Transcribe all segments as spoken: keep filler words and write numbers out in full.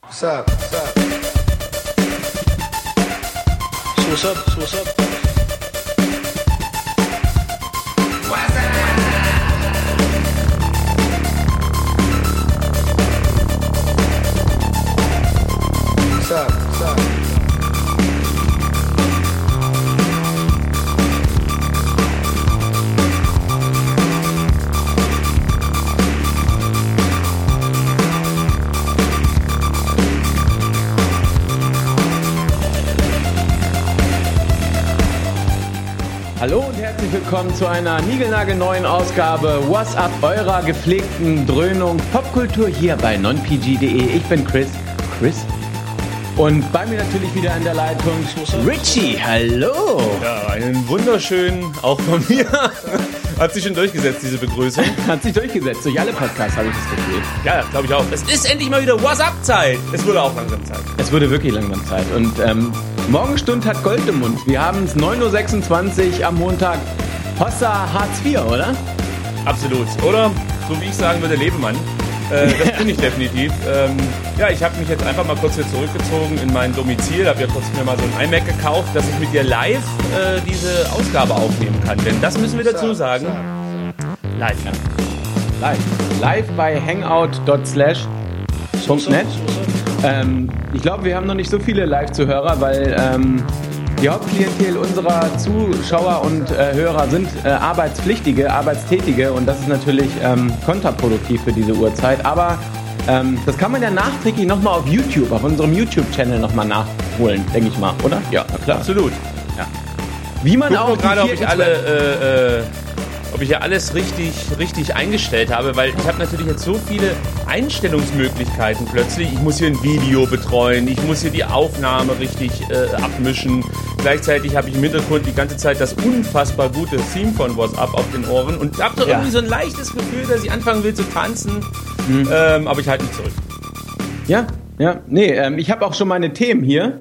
What's up? What's up? So what's up? So what's up? What's up? What's up? Hallo und herzlich willkommen zu einer niegelnagelneuen Ausgabe What's Up, eurer gepflegten Dröhnung Popkultur hier bei non p g punkt d e. Ich bin Chris. Chris? Und bei mir natürlich wieder in der Leitung Richie. Hallo. Ja, einen wunderschönen, auch von mir. Hat sich schon durchgesetzt, diese Begrüßung. Hat sich durchgesetzt, durch alle Podcasts habe ich das Gefühl. Ja, glaube ich auch. Es ist endlich mal wieder What's Up-Zeit. Es wurde auch langsam Zeit. Es wurde wirklich langsam Zeit. Und ähm, Morgenstund hat Gold im Mund. Wir haben es neun Uhr sechsundzwanzig am Montag. Hossa Hartz vier, oder? Absolut. Oder, so wie ich sagen würde, Lebemann. Äh, das bin ich definitiv. Ähm, ja, ich habe mich jetzt einfach mal kurz hier zurückgezogen in mein Domizil. Habe ja kurz mir mal so ein iMac gekauft, dass ich mit dir live äh, diese Ausgabe aufnehmen kann. Denn das müssen wir dazu sagen. Live. Ja. Live. Live bei hangout punkt slash punkt net. Ähm, ich glaube, wir haben noch nicht so viele Live-Zuhörer, weil ähm, die Hauptklientel unserer Zuschauer und äh, Hörer sind äh, Arbeitspflichtige, Arbeitstätige und das ist natürlich ähm, kontraproduktiv für diese Uhrzeit. Aber ähm, das kann man ja nachträglich nochmal auf YouTube, auf unserem YouTube-Channel nochmal nachholen, denke ich mal, oder? Ja, na klar. Absolut. Ja. Wie man Guck auch gerade, ob ich alle... Äh, äh, ob ich ja alles richtig, richtig eingestellt habe, weil ich habe natürlich jetzt so viele Einstellungsmöglichkeiten plötzlich. Ich muss hier ein Video betreuen, ich muss hier die Aufnahme richtig äh, abmischen. Gleichzeitig habe ich im Hintergrund die ganze Zeit das unfassbar gute Theme von What's Up auf den Ohren und habe doch ja. irgendwie so ein leichtes Gefühl, dass ich anfangen will zu tanzen, mhm. ähm, aber ich halte mich zurück. Ja, ja, nee, ähm, ich habe auch schon meine Themen hier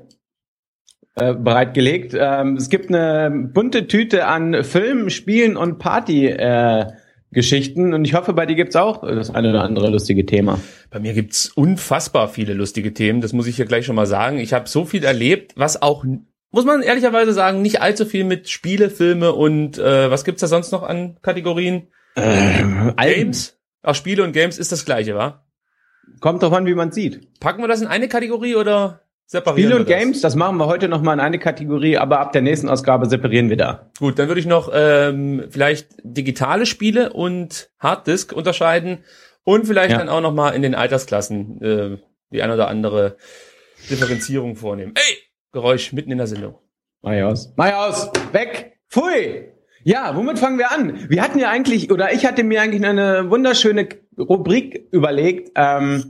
Äh, bereitgelegt. Ähm, es gibt eine bunte Tüte an Filmen, Spielen und Party-Geschichten äh, und ich hoffe, bei dir gibt's auch das eine oder andere lustige Thema. Bei mir gibt's unfassbar viele lustige Themen, das muss ich hier gleich schon mal sagen. Ich habe so viel erlebt, was auch, muss man ehrlicherweise sagen, nicht allzu viel mit Spiele, Filme und äh, was gibt's da sonst noch an Kategorien? Ähm, Games? Auch Spiele und Games ist das gleiche, wa? Kommt drauf an, wie man sieht. Packen wir das in eine Kategorie oder... Spiele und Games, das machen wir heute nochmal in eine Kategorie, aber ab der nächsten Ausgabe separieren wir da. Gut, dann würde ich noch ähm, vielleicht digitale Spiele und Harddisk unterscheiden und vielleicht ja. dann auch nochmal in den Altersklassen äh, die ein oder andere Differenzierung vornehmen. Ey, Geräusch mitten in der Sendung. Mach aus. Mach aus! Weg! Pfui! Ja, womit fangen wir an? Wir hatten ja eigentlich, oder ich hatte mir eigentlich eine wunderschöne Rubrik überlegt, ähm,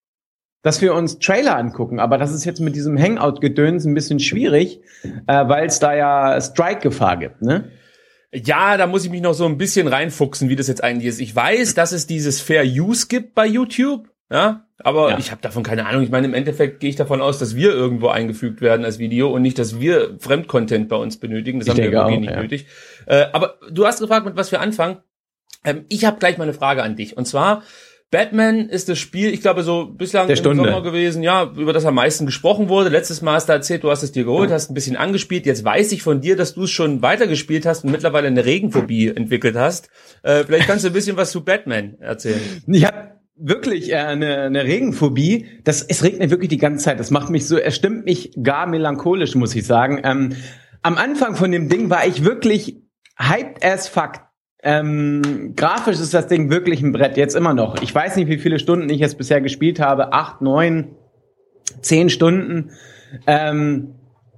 dass wir uns Trailer angucken, aber das ist jetzt mit diesem Hangout-Gedöns ein bisschen schwierig, äh, weil es da ja Strike-Gefahr gibt, ne? Ja, da muss ich mich noch so ein bisschen reinfuchsen, wie das jetzt eigentlich ist. Ich weiß, dass es dieses Fair Use gibt bei YouTube, ja, aber ja. ich habe davon keine Ahnung. Ich meine, im Endeffekt gehe ich davon aus, dass wir irgendwo eingefügt werden als Video und nicht, dass wir Fremdcontent bei uns benötigen. Das ich haben wir irgendwie auch, nicht ja. nötig. Äh, aber du hast gefragt, mit was wir anfangen. Ähm, ich habe gleich mal eine Frage an dich. Und zwar, Batman ist das Spiel, ich glaube, so bislang im Sommer gewesen, ja, über das am meisten gesprochen wurde. Letztes Mal hast du erzählt, du hast es dir geholt, hast ein bisschen angespielt. Jetzt weiß ich von dir, dass du es schon weitergespielt hast und mittlerweile eine Regenphobie entwickelt hast. Äh, vielleicht kannst du ein bisschen was zu Batman erzählen. Ich habe wirklich äh, eine, eine Regenphobie. Das, es regnet wirklich die ganze Zeit. Das macht mich so, es stimmt mich gar melancholisch, muss ich sagen. Ähm, am Anfang von dem Ding war ich wirklich hyped as fuck. Ähm, grafisch ist das Ding wirklich ein Brett, jetzt immer noch. Ich weiß nicht, wie viele Stunden ich jetzt bisher gespielt habe. Acht, neun, zehn Stunden. Ähm,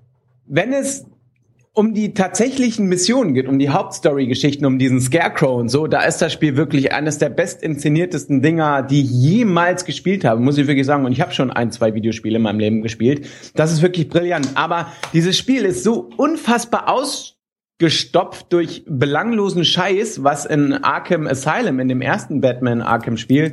wenn es um die tatsächlichen Missionen geht, um die Hauptstory-Geschichten, um diesen Scarecrow und so, da ist das Spiel wirklich eines der best inszeniertesten Dinger, die ich jemals gespielt habe, muss ich wirklich sagen. Und ich habe schon ein, zwei Videospiele in meinem Leben gespielt. Das ist wirklich brillant. Aber dieses Spiel ist so unfassbar aus gestopft durch belanglosen Scheiß, was in Arkham Asylum, in dem ersten Batman-Arkham-Spiel,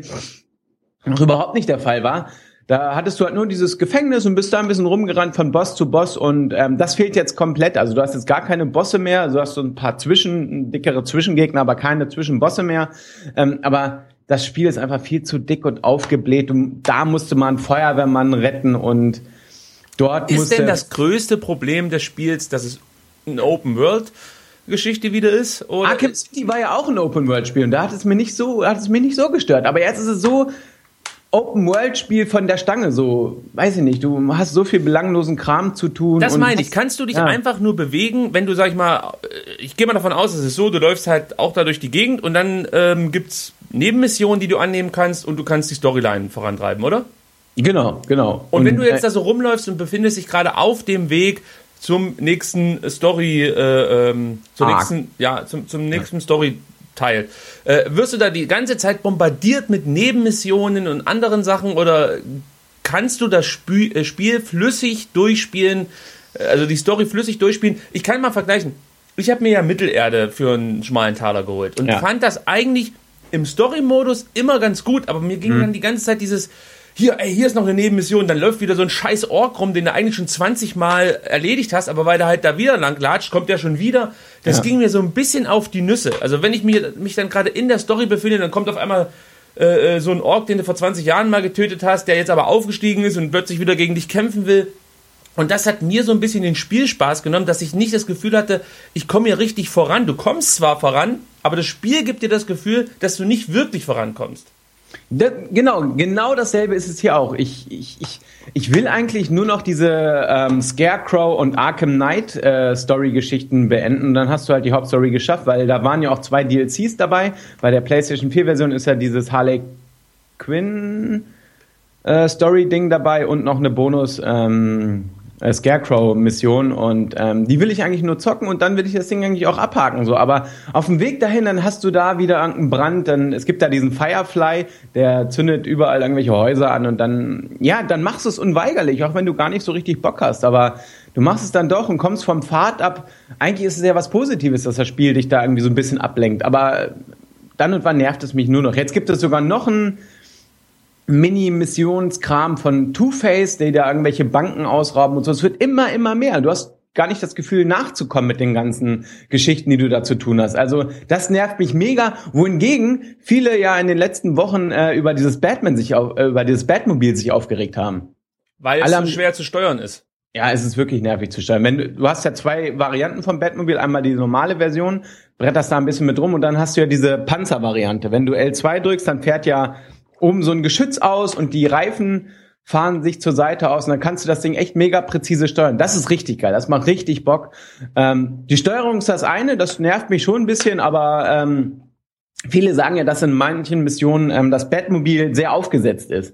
noch überhaupt nicht der Fall war. Da hattest du halt nur dieses Gefängnis und bist da ein bisschen rumgerannt von Boss zu Boss und ähm, das fehlt jetzt komplett. Also du hast jetzt gar keine Bosse mehr, also du hast so ein paar Zwischen, dickere Zwischengegner, aber keine Zwischenbosse mehr. Ähm, aber das Spiel ist einfach viel zu dick und aufgebläht. Und da musste man einen Feuerwehrmann retten und dort ist musste... Ist denn das größte Problem des Spiels, dass es eine Open-World-Geschichte wieder ist? Oder? Arkham City war ja auch ein Open-World-Spiel und da hat es mir nicht so, hat es mich nicht so gestört. Aber jetzt ist es so... Open-World-Spiel von der Stange, so, weiß ich nicht, du hast so viel belanglosen Kram zu tun. Das meine ich, kannst du dich ja. einfach nur bewegen, wenn du, sag ich mal, ich gehe mal davon aus, es ist so, du läufst halt auch da durch die Gegend und dann ähm, gibt's Nebenmissionen, die du annehmen kannst und du kannst die Storyline vorantreiben, oder? Genau, genau. Und, und wenn du jetzt äh, da so rumläufst und befindest dich gerade auf dem Weg zum nächsten Story, äh, ähm, zum Arc. nächsten, ja, zum, zum nächsten ja. Story Teil. Äh, wirst du da die ganze Zeit bombardiert mit Nebenmissionen und anderen Sachen oder kannst du das Spü- äh, Spiel flüssig durchspielen, äh, also die Story flüssig durchspielen? Ich kann mal vergleichen. Ich habe mir ja Mittelerde für einen schmalen Taler geholt und ja. fand das eigentlich im Story-Modus immer ganz gut, aber mir ging mhm. dann die ganze Zeit dieses hier, ey, hier ist noch eine Nebenmission, dann läuft wieder so ein scheiß Ork rum, den du eigentlich schon zwanzig Mal erledigt hast, aber weil der halt da wieder lang latscht, kommt der schon wieder. Das ja. ging mir so ein bisschen auf die Nüsse. Also wenn ich mich, mich dann gerade in der Story befinde, dann kommt auf einmal äh, so ein Ork, den du vor zwanzig Jahren mal getötet hast, der jetzt aber aufgestiegen ist und plötzlich wieder gegen dich kämpfen will. Und das hat mir so ein bisschen den Spielspaß genommen, dass ich nicht das Gefühl hatte, ich komme hier richtig voran. Du kommst zwar voran, aber das Spiel gibt dir das Gefühl, dass du nicht wirklich vorankommst. Das, genau, genau dasselbe ist es hier auch. Ich, ich, ich, ich will eigentlich nur noch diese ähm, Scarecrow und Arkham Knight äh, Story-Geschichten beenden. Dann hast du halt die Hauptstory geschafft, weil da waren ja auch zwei D L Cs dabei. Bei der PlayStation vier Version ist ja dieses Harley Quinn äh, Story-Ding dabei und noch eine Bonus ähm, äh, Scarecrow-Mission. Und ähm, die will ich eigentlich nur zocken und dann will ich das Ding eigentlich auch abhaken. So. Aber auf dem Weg dahin, dann hast du da wieder irgendeinen Brand. Dann, es gibt da diesen Firefly, der zündet überall irgendwelche Häuser an und dann, ja, dann machst du es unweigerlich, auch wenn du gar nicht so richtig Bock hast. Aber du machst es dann doch und kommst vom Pfad ab. Eigentlich ist es ja was Positives, dass das Spiel dich da irgendwie so ein bisschen ablenkt. Aber dann und wann nervt es mich nur noch. Jetzt gibt es sogar noch ein Mini-Missionskram von Two-Face, die da irgendwelche Banken ausrauben und so. Es wird immer, immer mehr. Du hast gar nicht das Gefühl, nachzukommen mit den ganzen Geschichten, die du da zu tun hast. Also das nervt mich mega. Wohingegen viele ja in den letzten Wochen äh, über dieses Batman sich auf, äh, über dieses Batmobil sich aufgeregt haben. Weil es so schwer zu steuern ist. Ja, es ist wirklich nervig zu steuern. Wenn du, du hast ja zwei Varianten vom Batmobil. Einmal die normale Version, bretterst da ein bisschen mit rum und dann hast du ja diese Panzervariante. Wenn du L zwei drückst, dann fährt ja oben so ein Geschütz aus und die Reifen fahren sich zur Seite aus und dann kannst du das Ding echt mega präzise steuern. Das ist richtig geil, das macht richtig Bock. Ähm, die Steuerung ist das eine, das nervt mich schon ein bisschen, aber ähm, viele sagen ja, dass in manchen Missionen ähm, das Batmobil sehr aufgesetzt ist.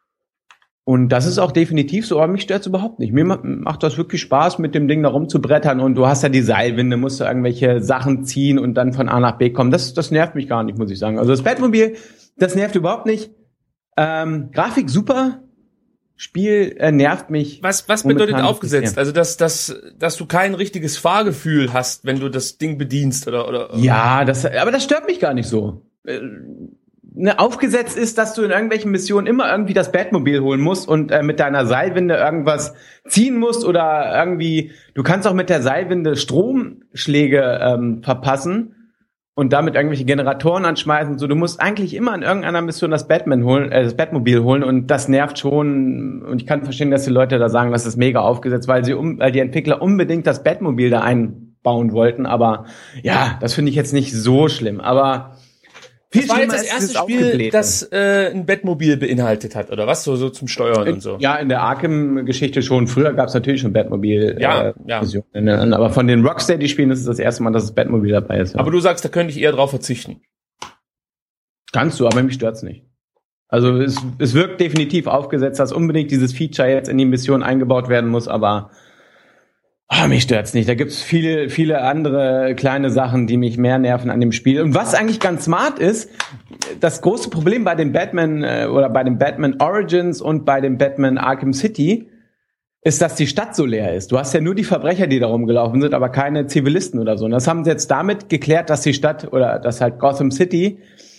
Und das ist auch definitiv so, aber mich stört's überhaupt nicht. Mir macht das wirklich Spaß, mit dem Ding da rumzubrettern und du hast ja die Seilwinde, musst du irgendwelche Sachen ziehen und dann von A nach B kommen. Das, das nervt mich gar nicht, muss ich sagen. Also das Batmobil, das nervt überhaupt nicht. Ähm, Grafik super, Spiel äh, nervt mich. Was, was bedeutet aufgesetzt? Also, dass, dass, dass du kein richtiges Fahrgefühl hast, wenn du das Ding bedienst, oder, oder? Ja, das, aber das stört mich gar nicht so. Äh, ne, aufgesetzt ist, dass du in irgendwelchen Missionen immer irgendwie das Batmobil holen musst und äh, mit deiner Seilwinde irgendwas ziehen musst oder irgendwie, du kannst auch mit der Seilwinde Stromschläge ähm, verpassen und damit irgendwelche Generatoren anschmeißen. So, du musst eigentlich immer in irgendeiner Mission das Batman holen, äh, das Batmobil holen und das nervt schon. Und ich kann verstehen, dass die Leute da sagen, das ist mega aufgesetzt, weil sie um, weil die Entwickler unbedingt das Batmobil da einbauen wollten. Aber ja, das finde ich jetzt nicht so schlimm. Aber viel das war jetzt das erste Spiel, das äh, ein Batmobil beinhaltet hat, oder was? So, so zum Steuern in, und so. Ja, in der Arkham-Geschichte schon. Früher gab es natürlich schon Batmobil. Ja, äh, ja. Missionen. Aber von den Rocksteady-Spielen ist es das erste Mal, dass das Batmobil dabei ist. Ja. Aber du sagst, da könnte ich eher drauf verzichten. Kannst du, aber mich stört's nicht. Also es, es wirkt definitiv aufgesetzt, dass unbedingt dieses Feature jetzt in die Mission eingebaut werden muss, aber oh, mich stört's nicht. Da gibt's viele, viele andere kleine Sachen, die mich mehr nerven an dem Spiel. Und was eigentlich ganz smart ist, das große Problem bei dem Batman äh, oder bei dem Batman Origins und bei dem Batman Arkham City ist, dass die Stadt so leer ist. Du hast ja nur die Verbrecher, die da rumgelaufen sind, aber keine Zivilisten oder so. Und das haben sie jetzt damit geklärt, dass die Stadt oder dass halt Gotham City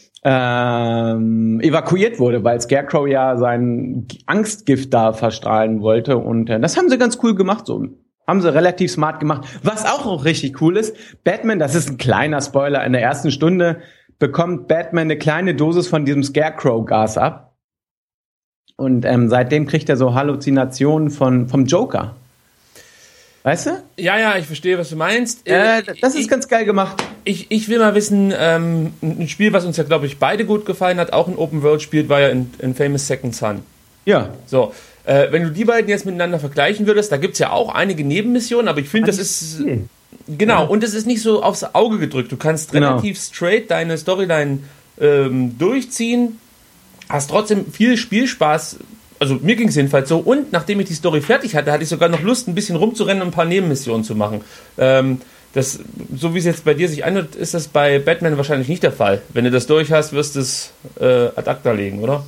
ähm, evakuiert wurde, weil Scarecrow ja sein Angstgift da verstrahlen wollte. Und äh, das haben sie ganz cool gemacht, so. Haben sie relativ smart gemacht. Was auch noch richtig cool ist, Batman, das ist ein kleiner Spoiler in der ersten Stunde, bekommt Batman eine kleine Dosis von diesem Scarecrow-Gas ab. Und ähm, seitdem kriegt er so Halluzinationen von, vom Joker. Weißt du? Ja, ja, ich verstehe, was du meinst. Äh, das ist ich, ganz geil gemacht. Ich, ich will mal wissen, ähm, ein Spiel, was uns ja, glaube ich, beide gut gefallen hat, auch ein Open-World-Spiel, war ja in, in Famous Second Son. Ja. So, äh, wenn du die beiden jetzt miteinander vergleichen würdest, da gibt's ja auch einige Nebenmissionen, aber ich finde, das ist... Viel. Genau, Ja. und es ist nicht so aufs Auge gedrückt. Du kannst Genau. relativ straight deine Storyline ähm, durchziehen, hast trotzdem viel Spielspaß. Also mir ging es jedenfalls so. Und nachdem ich die Story fertig hatte, hatte ich sogar noch Lust, ein bisschen rumzurennen und ein paar Nebenmissionen zu machen. Ähm, das, so wie es jetzt bei dir sich anhört, ist das bei Batman wahrscheinlich nicht der Fall. Wenn du das durch hast, wirst du es äh, ad acta legen, oder?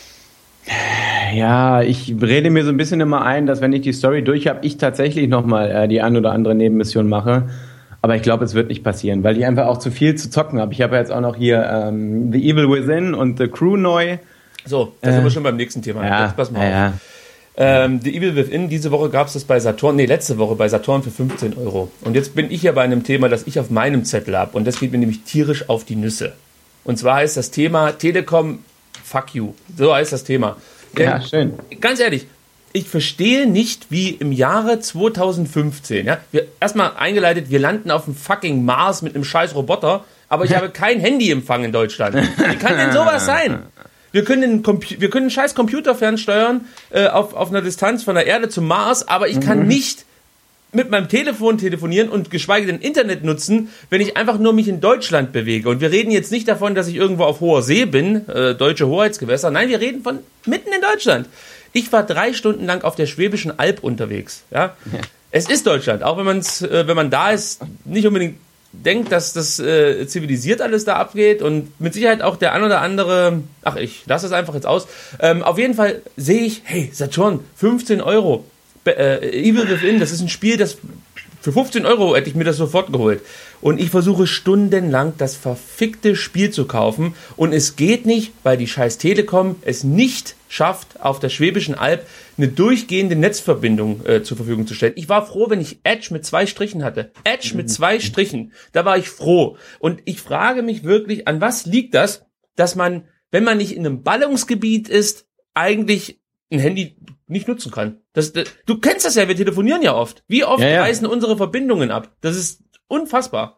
Ja, ich rede mir so ein bisschen immer ein, dass wenn ich die Story durch habe, ich tatsächlich nochmal äh, die ein oder andere Nebenmission mache. Aber ich glaube, es wird nicht passieren, weil ich einfach auch zu viel zu zocken habe. Ich habe ja jetzt auch noch hier ähm, The Evil Within und The Crew neu. So, da Äh, sind wir schon beim nächsten Thema. Ja, Jetzt pass mal ja, auf. ja. Ähm, The Evil Within, diese Woche gab es das bei Saturn, nee, letzte Woche bei Saturn für fünfzehn Euro. Und jetzt bin ich ja bei einem Thema, das ich auf meinem Zettel habe. Und das geht mir nämlich tierisch auf die Nüsse. Und zwar heißt das Thema Telekom, fuck you. So heißt das Thema. Denn, Ja, schön. ganz ehrlich, ich verstehe nicht, wie im Jahre zweitausendfünfzehn, ja, wir erstmal eingeleitet, wir landen auf dem fucking Mars mit einem scheiß Roboter, aber ich habe kein Handyempfang in Deutschland. Wie kann denn sowas sein? Wir können einen, Compu- wir können einen scheiß Computer fernsteuern äh, auf, auf einer Distanz von der Erde zum Mars, aber ich kann nicht mit meinem Telefon telefonieren und geschweige denn Internet nutzen, wenn ich einfach nur mich in Deutschland bewege. Und wir reden jetzt nicht davon, dass ich irgendwo auf hoher See bin, äh, deutsche Hoheitsgewässer. Nein, wir reden von mitten in Deutschland. Ich war drei Stunden lang auf der Schwäbischen Alb unterwegs. Ja, ja. Es ist Deutschland, auch wenn man's, äh, wenn man da ist, nicht unbedingt denkt, dass das äh, zivilisiert alles da abgeht und mit Sicherheit auch der ein oder andere, ach, ich lasse es einfach jetzt aus. Ähm, auf jeden Fall sehe ich, hey, Saturn, fünfzehn Euro. Äh, Evil Within, das ist ein Spiel, das für fünfzehn Euro hätte ich mir das sofort geholt. Und ich versuche stundenlang das verfickte Spiel zu kaufen und es geht nicht, weil die scheiß Telekom es nicht schafft, auf der Schwäbischen Alb eine durchgehende Netzverbindung äh, zur Verfügung zu stellen. Ich war froh, wenn ich Edge mit zwei Strichen hatte. Edge mit zwei Strichen. Da war ich froh. Und ich frage mich wirklich, an was liegt das, dass man, wenn man nicht in einem Ballungsgebiet ist, eigentlich ein Handy nicht nutzen kann. Das, das, du kennst das ja, wir telefonieren ja oft. Wie oft Ja, ja. reißen unsere Verbindungen ab? Das ist unfassbar.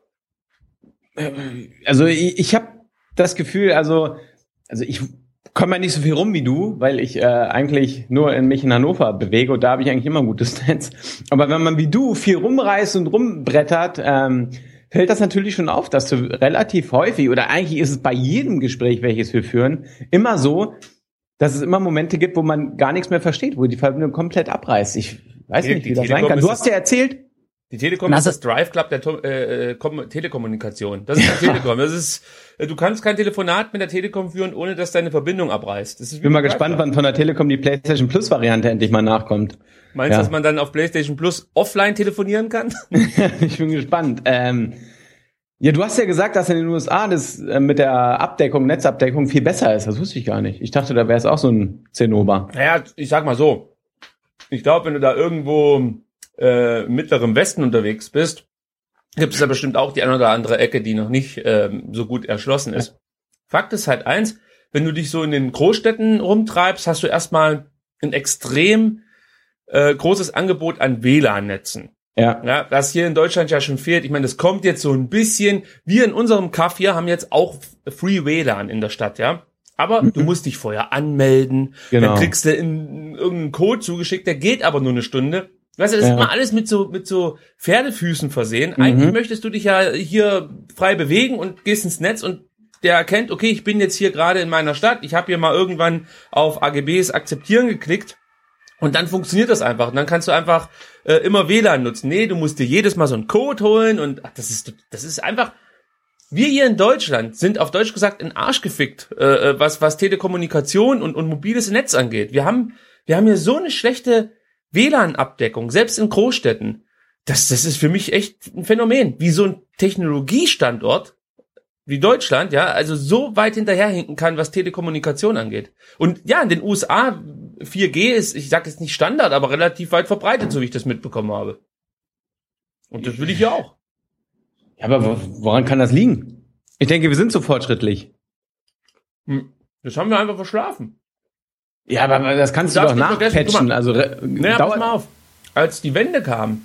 Also ich, ich habe das Gefühl, also also ich komme ja nicht so viel rum wie du, weil ich äh, eigentlich nur in mich in Hannover bewege und da habe ich eigentlich immer ein gutes Netz. Aber wenn man wie du viel rumreist und rumbrettert, ähm, fällt das natürlich schon auf, dass du relativ häufig, oder eigentlich ist es bei jedem Gespräch, welches wir führen, immer so, dass es immer Momente gibt, wo man gar nichts mehr versteht, wo die Verbindung komplett abreißt. Ich weiß Die- nicht, wie die das sein Telekom kann. ist Du das- hast ja erzählt, Die Telekom Na, ist das- das Drive Club der To- äh, äh, Kom- Telekommunikation. Das ist die Telekom. Das ist, äh, du kannst kein Telefonat mit der Telekom führen, ohne dass deine Verbindung abreißt. Das ist wie ich bin mal ein Drive gespannt, Club. wann von der Telekom die PlayStation Plus Variante endlich mal nachkommt. Meinst Ja. du, dass man dann auf PlayStation Plus offline telefonieren kann? Ich bin gespannt. Ähm, ja, du hast ja gesagt, dass in den U S A das äh, mit der Abdeckung, Netzabdeckung viel besser ist. Das wusste ich gar nicht. Ich dachte, da wäre es auch so ein Zinnober. Naja, ich sag mal so. Ich glaube, wenn du da irgendwo äh, im mittleren Westen unterwegs bist, gibt es da bestimmt auch die eine oder andere Ecke, die noch nicht ähm, so gut erschlossen ist. Fakt ist halt eins, wenn du dich so in den Großstädten rumtreibst, hast du erstmal ein extrem äh, großes Angebot an W L A N-Netzen. Ja. Ja, das hier in Deutschland ja schon fehlt. Ich meine, das kommt jetzt so ein bisschen. Wir in unserem Kaff hier haben jetzt auch Free W L A N in der Stadt, ja. Aber du musst dich vorher anmelden. Genau. Dann kriegst du in, irgendeinen Code zugeschickt, der geht aber nur eine Stunde. Weißt du, das Ja. ist immer alles mit so, mit so Pferdefüßen versehen. Eigentlich Mhm. möchtest du dich ja hier frei bewegen und gehst ins Netz und der erkennt, okay, ich bin jetzt hier gerade in meiner Stadt. Ich habe hier mal irgendwann auf A G Bs akzeptieren geklickt. Und dann funktioniert das einfach. Und dann kannst du einfach äh, immer W L A N nutzen. Nee, du musst dir jedes Mal so einen Code holen. Und ach, das ist das ist einfach... Wir hier in Deutschland sind auf Deutsch gesagt in Arsch gefickt, äh, was was Telekommunikation und, und mobiles Netz angeht. Wir haben wir haben hier so eine schlechte W L A N-Abdeckung, selbst in Großstädten. Das, das ist für mich echt ein Phänomen. Wie so ein Technologiestandort wie Deutschland, ja, also so weit hinterherhinken kann, was Telekommunikation angeht. Und ja, in den U S A vier G ist, ich sage jetzt nicht Standard, aber relativ weit verbreitet, so wie ich das mitbekommen habe. Und das will ich ja auch. Ja, aber wo- woran kann das liegen? Ich denke, wir sind so fortschrittlich. Hm. Das haben wir einfach verschlafen. Ja, aber das kannst du, du doch nachpatchen. Also, naja, pass mal auf. Als die Wende kam,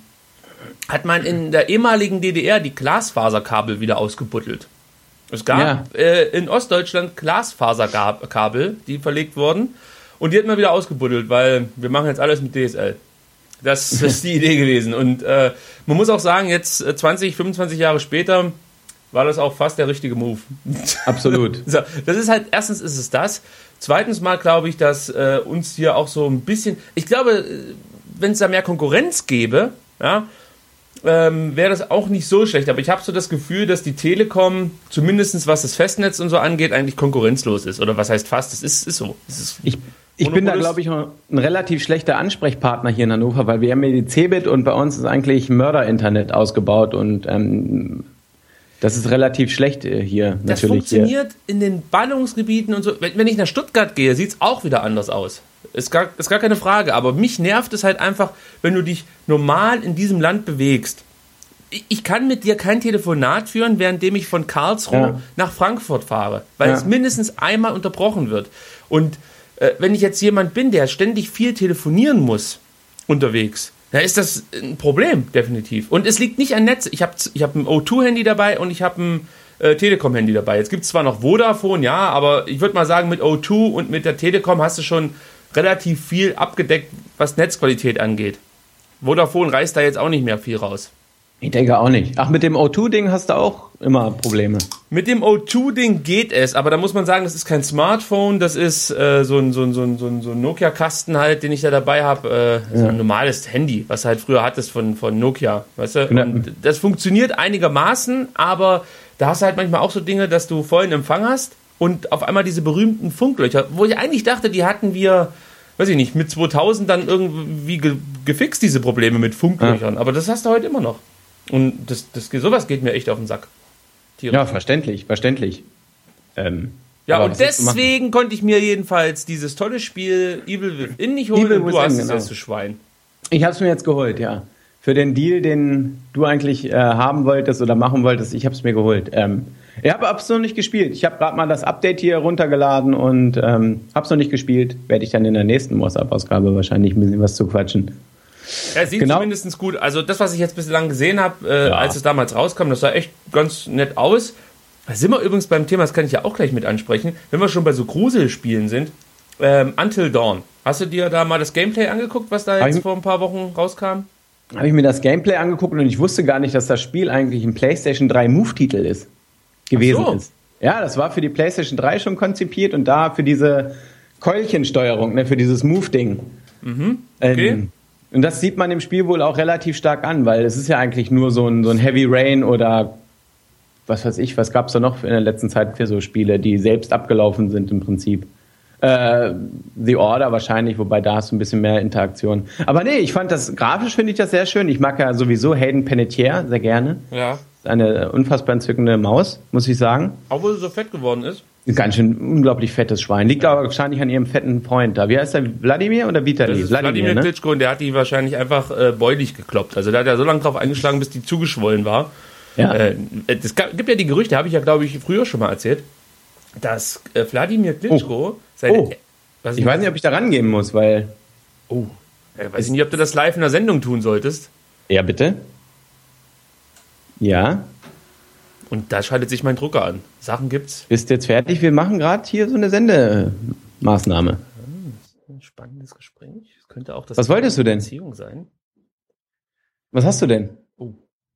hat man in der ehemaligen D D R die Glasfaserkabel wieder ausgebuddelt. Es gab ja. äh, in Ostdeutschland Glasfaserkabel, die verlegt wurden. Und die hat man wieder ausgebuddelt, weil wir machen jetzt alles mit D S L. Das ist die Idee gewesen. Und äh, man muss auch sagen, jetzt zwanzig, fünfundzwanzig Jahre später war das auch fast der richtige Move. Absolut. So, das ist halt, erstens ist es das. Zweitens mal glaube ich, dass äh, uns hier auch so ein bisschen, ich glaube, wenn es da mehr Konkurrenz gäbe, ja, ähm, wäre das auch nicht so schlecht. Aber ich habe so das Gefühl, dass die Telekom, zumindest was das Festnetz und so angeht, eigentlich konkurrenzlos ist. Oder was heißt fast? Es ist, ist so. Es ist ich ich bin da, glaube ich, ein relativ schlechter Ansprechpartner hier in Hannover, weil wir haben ja die Cebit und bei uns ist eigentlich Mörder-Internet ausgebaut und ähm, das ist relativ schlecht hier. Das natürlich funktioniert hier. In den Ballungsgebieten und so. Wenn, wenn ich nach Stuttgart gehe, sieht es auch wieder anders aus. Ist gar, ist gar keine Frage. Aber mich nervt es halt einfach, wenn du dich normal in diesem Land bewegst. Ich, ich kann mit dir kein Telefonat führen, währenddem ich von Karlsruhe ja. nach Frankfurt fahre. Weil ja. es mindestens einmal unterbrochen wird. Und äh, wenn ich jetzt jemand bin, der ständig viel telefonieren muss unterwegs, da ist das ein Problem, definitiv. Und es liegt nicht an Netz. Ich habe ich hab ein O zwei Handy dabei und ich habe ein äh, Telekom-Handy dabei. Jetzt gibt es zwar noch Vodafone, ja, aber ich würde mal sagen, mit O zwei und mit der Telekom hast du schon relativ viel abgedeckt, was Netzqualität angeht. Vodafone reißt da jetzt auch nicht mehr viel raus. Ich denke auch nicht. Ach, mit dem O zwei Ding hast du auch immer Probleme. Mit dem O zwei Ding geht es, aber da muss man sagen, das ist kein Smartphone, das ist äh, so ein, so ein, so ein, so ein, so ein Nokia-Kasten halt, den ich da dabei habe. Äh, ja. So ein normales Handy, was du halt früher hattest von, von Nokia. Weißt du? Genau. Und das funktioniert einigermaßen, aber da hast du halt manchmal auch so Dinge, dass du vollen Empfang hast und auf einmal diese berühmten Funklöcher, wo ich eigentlich dachte, die hatten wir, weiß ich nicht, mit zweitausend dann irgendwie ge- gefixt, diese Probleme mit Funklöchern. Ja. Aber das hast du heute immer noch. Und das, das, sowas geht mir echt auf den Sack. Tierisch. Ja, verständlich, verständlich. Ähm, ja, und deswegen konnte ich mir jedenfalls dieses tolle Spiel Evil Within nicht holen Evil und du hast es jetzt, du Schwein. Ich habe es mir jetzt geholt, ja. Für den Deal, den du eigentlich äh, haben wolltest oder machen wolltest, ich habe es mir geholt. Ähm, ich habe es noch nicht gespielt. Ich habe gerade mal das Update hier runtergeladen und ähm, habe es noch nicht gespielt. Werde ich dann in der nächsten WhatsApp-Ausgabe wahrscheinlich ein bisschen was zu quatschen. Er sieht genau. zumindest gut. Also das, was ich jetzt bislang gesehen habe, äh, ja. als es damals rauskam, das sah echt ganz nett aus. Da sind wir übrigens beim Thema, das kann ich ja auch gleich mit ansprechen, wenn wir schon bei so Gruselspielen sind. Ähm, Until Dawn. Hast du dir da mal das Gameplay angeguckt, was da jetzt ich, vor ein paar Wochen rauskam? Habe ich mir das Gameplay angeguckt und ich wusste gar nicht, dass das Spiel eigentlich ein PlayStation drei Move-Titel ist. Gewesen so. ist. Ja, das war für die PlayStation drei schon konzipiert und da für diese Keulchensteuerung, ne, für dieses Move-Ding. Mhm. Okay. Ähm, Und das sieht man im Spiel wohl auch relativ stark an, weil es ist ja eigentlich nur so ein, so ein Heavy Rain oder was weiß ich, was gab es da noch in der letzten Zeit für so Spiele, die selbst abgelaufen sind im Prinzip. Äh, The Order wahrscheinlich, wobei da hast du ein bisschen mehr Interaktion. Aber nee, ich fand das, grafisch finde ich das sehr schön. Ich mag ja sowieso Hayden Panettiere sehr gerne. Ja. Eine unfassbar entzückende Maus, muss ich sagen. Auch wo sie so fett geworden ist. Ganz schön unglaublich fettes Schwein. Liegt aber wahrscheinlich an ihrem fetten Freund da. Wie heißt der? Wladimir oder Vitali? Das ist Wladimir ne? Klitschko und der hat die wahrscheinlich einfach äh, beulig gekloppt. Also der hat ja so lange drauf eingeschlagen, bis die zugeschwollen war. Ja. Äh, es gibt ja die Gerüchte, habe ich ja glaube ich früher schon mal erzählt, dass äh, Wladimir Klitschko oh. seine... Oh. Was ich weiß nicht, ob ich da rangehen muss, weil... Oh. Ich weiß nicht, ob du das live in der Sendung tun solltest. Ja, bitte. Ja. Und da schaltet sich mein Drucker an. Sachen gibt's. Bist jetzt fertig? Wir machen gerade hier so eine Sendemaßnahme. Das ist ein spannendes Gespräch. Das könnte auch das Was wolltest du denn? Beziehung sein. Was hast du denn? Oh.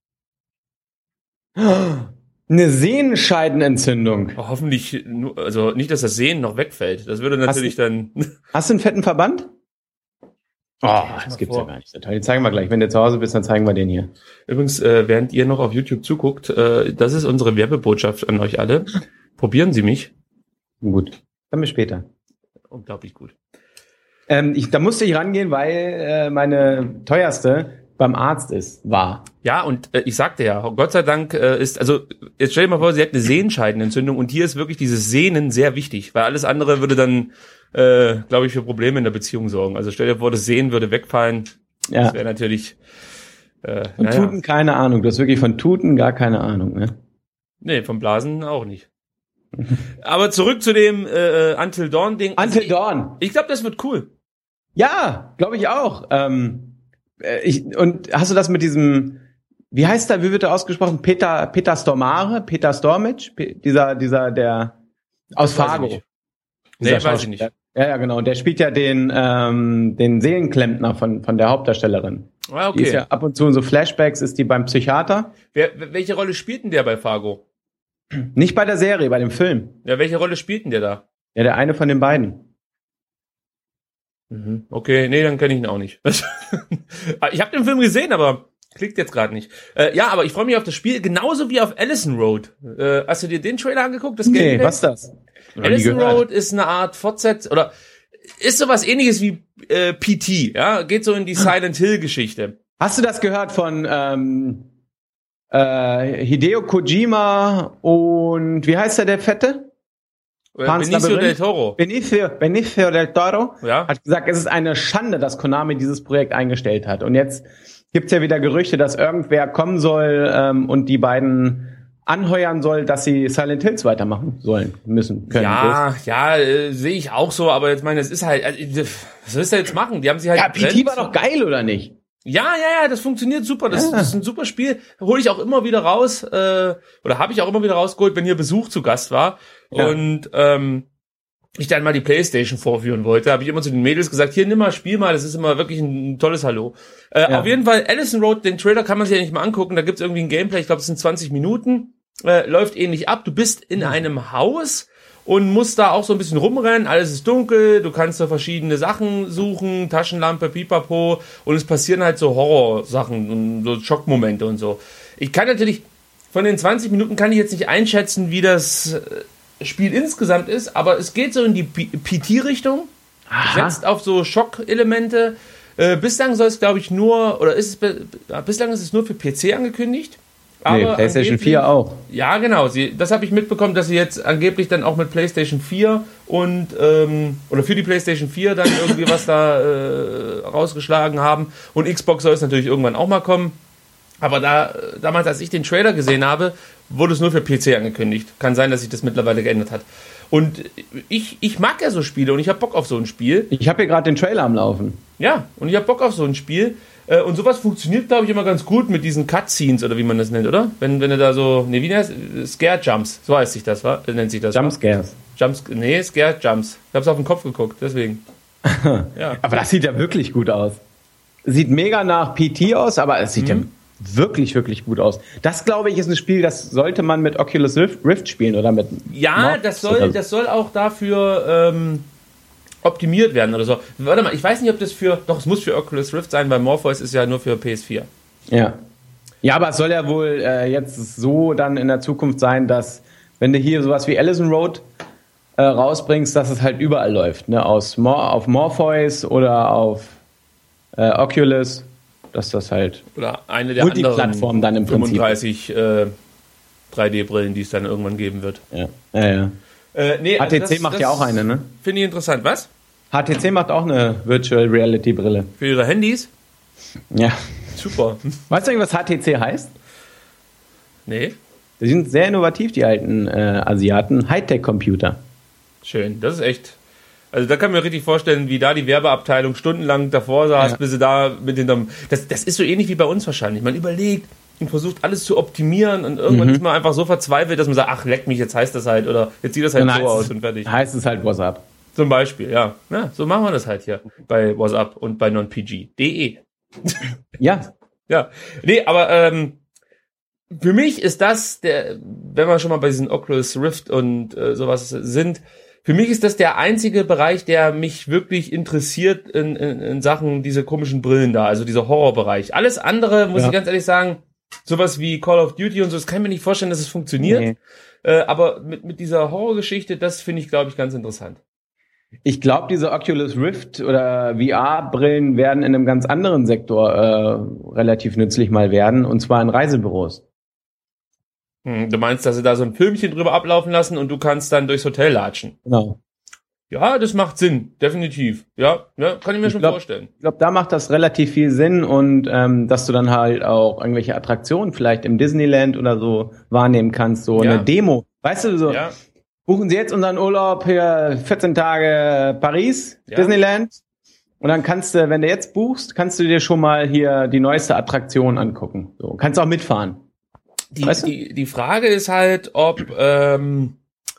Eine Sehenscheidenentzündung. Oh, hoffentlich, nur, also nicht, dass das Sehen noch wegfällt. Das würde natürlich hast du, dann... Hast du einen fetten Verband? Oh, das gibt's vor. ja gar nicht. Den zeigen wir gleich. Wenn du zu Hause bist, dann zeigen wir den hier. Übrigens, äh, während ihr noch auf YouTube zuguckt, äh, das ist unsere Werbebotschaft an euch alle. Probieren Sie mich. Gut, dann bis später. Unglaublich gut. Ähm, ich, da musste ich rangehen, weil äh, meine teuerste beim Arzt ist, war. Ja, und äh, ich sagte ja, Gott sei Dank äh, ist, also jetzt stell dir mal vor, sie hat eine Sehenscheidenentzündung und hier ist wirklich dieses Sehnen sehr wichtig, weil alles andere würde dann Äh, glaube ich, für Probleme in der Beziehung sorgen. Also stell dir vor, das Sehen würde wegfallen. Ja. Das wäre natürlich... Äh, von naja. Tuten keine Ahnung. Du hast wirklich von Tuten gar keine Ahnung, ne? Nee, vom Blasen auch nicht. Aber zurück zu dem äh, Until Dawn Ding. Until also Dawn. Ich, ich glaube, das wird cool. Ja, glaube ich auch. Ähm, ich, und hast du das mit diesem, wie heißt der, wie wird er ausgesprochen? Peter, Peter Stormare, Peter Stormage, Pe- dieser, dieser, der aus Das Fargo. weiß ich nicht. Nee, weiß ich nicht. Ja, ja, genau. Der spielt ja den, ähm, den Seelenklempner von, von der Hauptdarstellerin. Ah, okay. Die ist ja ab und zu in so Flashbacks, ist die beim Psychiater. Wer, welche Rolle spielt denn der bei Fargo? Nicht bei der Serie, bei dem Film. Ja, welche Rolle spielt denn der da? Ja, der eine von den beiden. Mhm. Okay, nee, dann kenne ich ihn auch nicht. Ich habe den Film gesehen, aber klickt jetzt gerade nicht. Äh, ja, aber ich freue mich auf das Spiel, genauso wie auf Allison Road. Äh, hast du dir den Trailer angeguckt? Das Nee, Gameplay? was ist das? Allison Road ist eine Art Fortsetzung, oder ist sowas ähnliches wie äh, P T, ja? Geht so in die Silent Hill Geschichte. Hast du das gehört von ähm, äh, Hideo Kojima und wie heißt der, der Fette? Äh, Pan's Benicio Labyrinth? del Toro. Benicio, Benicio del Toro Ja. hat gesagt, es ist eine Schande, dass Konami dieses Projekt eingestellt hat. Und jetzt gibt's ja wieder Gerüchte, dass irgendwer kommen soll ähm, und die beiden anheuern soll, dass sie Silent Hills weitermachen sollen, müssen, können. Ja, ja, äh, sehe ich auch so, aber jetzt meine, es ist halt, also, was willst du jetzt machen? Die haben sich halt Ja, P T war doch geil, oder nicht? Ja, ja, ja, das funktioniert super. Das, Ja. das ist ein super Spiel. Hole ich auch immer wieder raus, äh, oder habe ich auch immer wieder rausgeholt, wenn hier Besuch zu Gast war. Ja. Und ähm, ich dann mal die PlayStation vorführen wollte, habe ich immer zu den Mädels gesagt, hier, nimm mal, spiel mal, das ist immer wirklich ein, ein tolles Hallo. Äh, Ja. Auf jeden Fall, Allison Road, den Trailer kann man sich ja nicht mal angucken, da gibt's irgendwie ein Gameplay, ich glaube, es sind zwanzig Minuten, äh, läuft ähnlich ab. Du bist in einem Haus und musst da auch so ein bisschen rumrennen, alles ist dunkel, du kannst da verschiedene Sachen suchen, Taschenlampe, Pipapo, und es passieren halt so Horrorsachen und so Schockmomente und so. Ich kann natürlich, von den zwanzig Minuten kann ich jetzt nicht einschätzen, wie das Spiel insgesamt ist, aber es geht so in die P T-Richtung, setzt auf so Schockelemente. Äh, bislang soll es, glaube ich, nur, oder ist es, bislang ist es nur für P C angekündigt. Aber Nee, PlayStation vier auch. Ja, genau. Sie, das habe ich mitbekommen, dass sie jetzt angeblich dann auch mit PlayStation vier und ähm, oder für die PlayStation vier dann irgendwie was da äh, rausgeschlagen haben. Und Xbox soll es natürlich irgendwann auch mal kommen. Aber da damals, als ich den Trailer gesehen habe, wurde es nur für P C angekündigt. Kann sein, dass sich das mittlerweile geändert hat. Und ich, ich mag ja so Spiele und ich habe Bock auf so ein Spiel. Ich habe hier gerade den Trailer am Laufen. Ja, und ich habe Bock auf so ein Spiel. Und sowas funktioniert, glaube ich, immer ganz gut mit diesen Cutscenes oder wie man das nennt, oder? Wenn, wenn du da so, nee, wie heißt Scare Jumps, so heißt sich das, wa? Nennt sich das. Jumpscares. Jumps, nee, Scare Jumps. Ich hab's auf den Kopf geguckt, deswegen. Ja. Aber das sieht ja wirklich gut aus. Sieht mega nach P T aus, aber es sieht Mhm. ja wirklich, wirklich gut aus. Das, glaube ich, ist ein Spiel, das sollte man mit Oculus Rift spielen oder mit... Ja, Morph das oder soll, so. das soll auch dafür ähm, optimiert werden oder so. Warte mal, ich weiß nicht, ob das für, doch, es muss für Oculus Rift sein, weil Morpheus ist ja nur für P S vier. Ja. Ja, aber es soll ja wohl äh, jetzt so dann in der Zukunft sein, dass wenn du hier sowas wie Allison Road äh, rausbringst, dass es halt überall läuft, ne? Aus Mor- auf Morpheus oder auf äh, Oculus, dass das halt Oder eine der anderen Multiplattform dann im Prinzip. fünfunddreißig äh, drei D-Brillen, die es dann irgendwann geben wird. Ja, ja, ja. Äh, nee, H T C also das- macht das ja auch eine, ne? Finde ich interessant. Was? H T C macht auch eine Virtual Reality Brille. Für ihre Handys? Ja. Super. Weißt du eigentlich, was H T C heißt? Nee, Die sind sehr innovativ, die alten äh, Asiaten. Hightech-Computer. schön. Das ist echt. Also da kann man mir richtig vorstellen, wie da die Werbeabteilung stundenlang davor saß, Ja. bis sie da mit hinterm. Das, das ist so ähnlich wie bei uns wahrscheinlich. Man überlegt und versucht alles zu optimieren und irgendwann Mhm. ist man einfach so verzweifelt, dass man sagt, ach leck mich, jetzt heißt das halt oder jetzt sieht das halt Dann so heißt aus es- und fertig. Heißt es halt WhatsApp. Zum Beispiel, ja. ja. So machen wir das halt hier bei WhatsApp und bei non-P G punkt de. Ja. Ja, nee, aber ähm, für mich ist das der, wenn wir schon mal bei diesen Oculus Rift und äh, sowas sind, für mich ist das der einzige Bereich, der mich wirklich interessiert in, in, in Sachen diese komischen Brillen da, also dieser Horrorbereich. Alles andere, muss Ja. ich ganz ehrlich sagen, sowas wie Call of Duty und so, das kann ich mir nicht vorstellen, dass es funktioniert. Nee. Äh, aber mit, mit dieser Horrorgeschichte, das finde ich, glaube ich, ganz interessant. Ich glaube, diese Oculus Rift oder V R-Brillen werden in einem ganz anderen Sektor äh, relativ nützlich mal werden, und zwar in Reisebüros. Hm, du meinst, dass sie da so ein Filmchen drüber ablaufen lassen und du kannst dann durchs Hotel latschen? Genau. Ja, das macht Sinn, definitiv. Ja, ja, kann ich mir Ich schon glaub- vorstellen. Ich glaube, da macht das relativ viel Sinn und ähm, dass du dann halt auch irgendwelche Attraktionen vielleicht im Disneyland oder so wahrnehmen kannst, so Ja. eine Demo. Weißt du, so Ja, buchen Sie jetzt unseren Urlaub hier vierzehn Tage Paris, Ja. Disneyland. Und dann kannst du, wenn du jetzt buchst, kannst du dir schon mal hier die neueste Attraktion angucken. So, kannst auch mitfahren. die, Weißt du? die, die Frage ist halt, ob, ähm,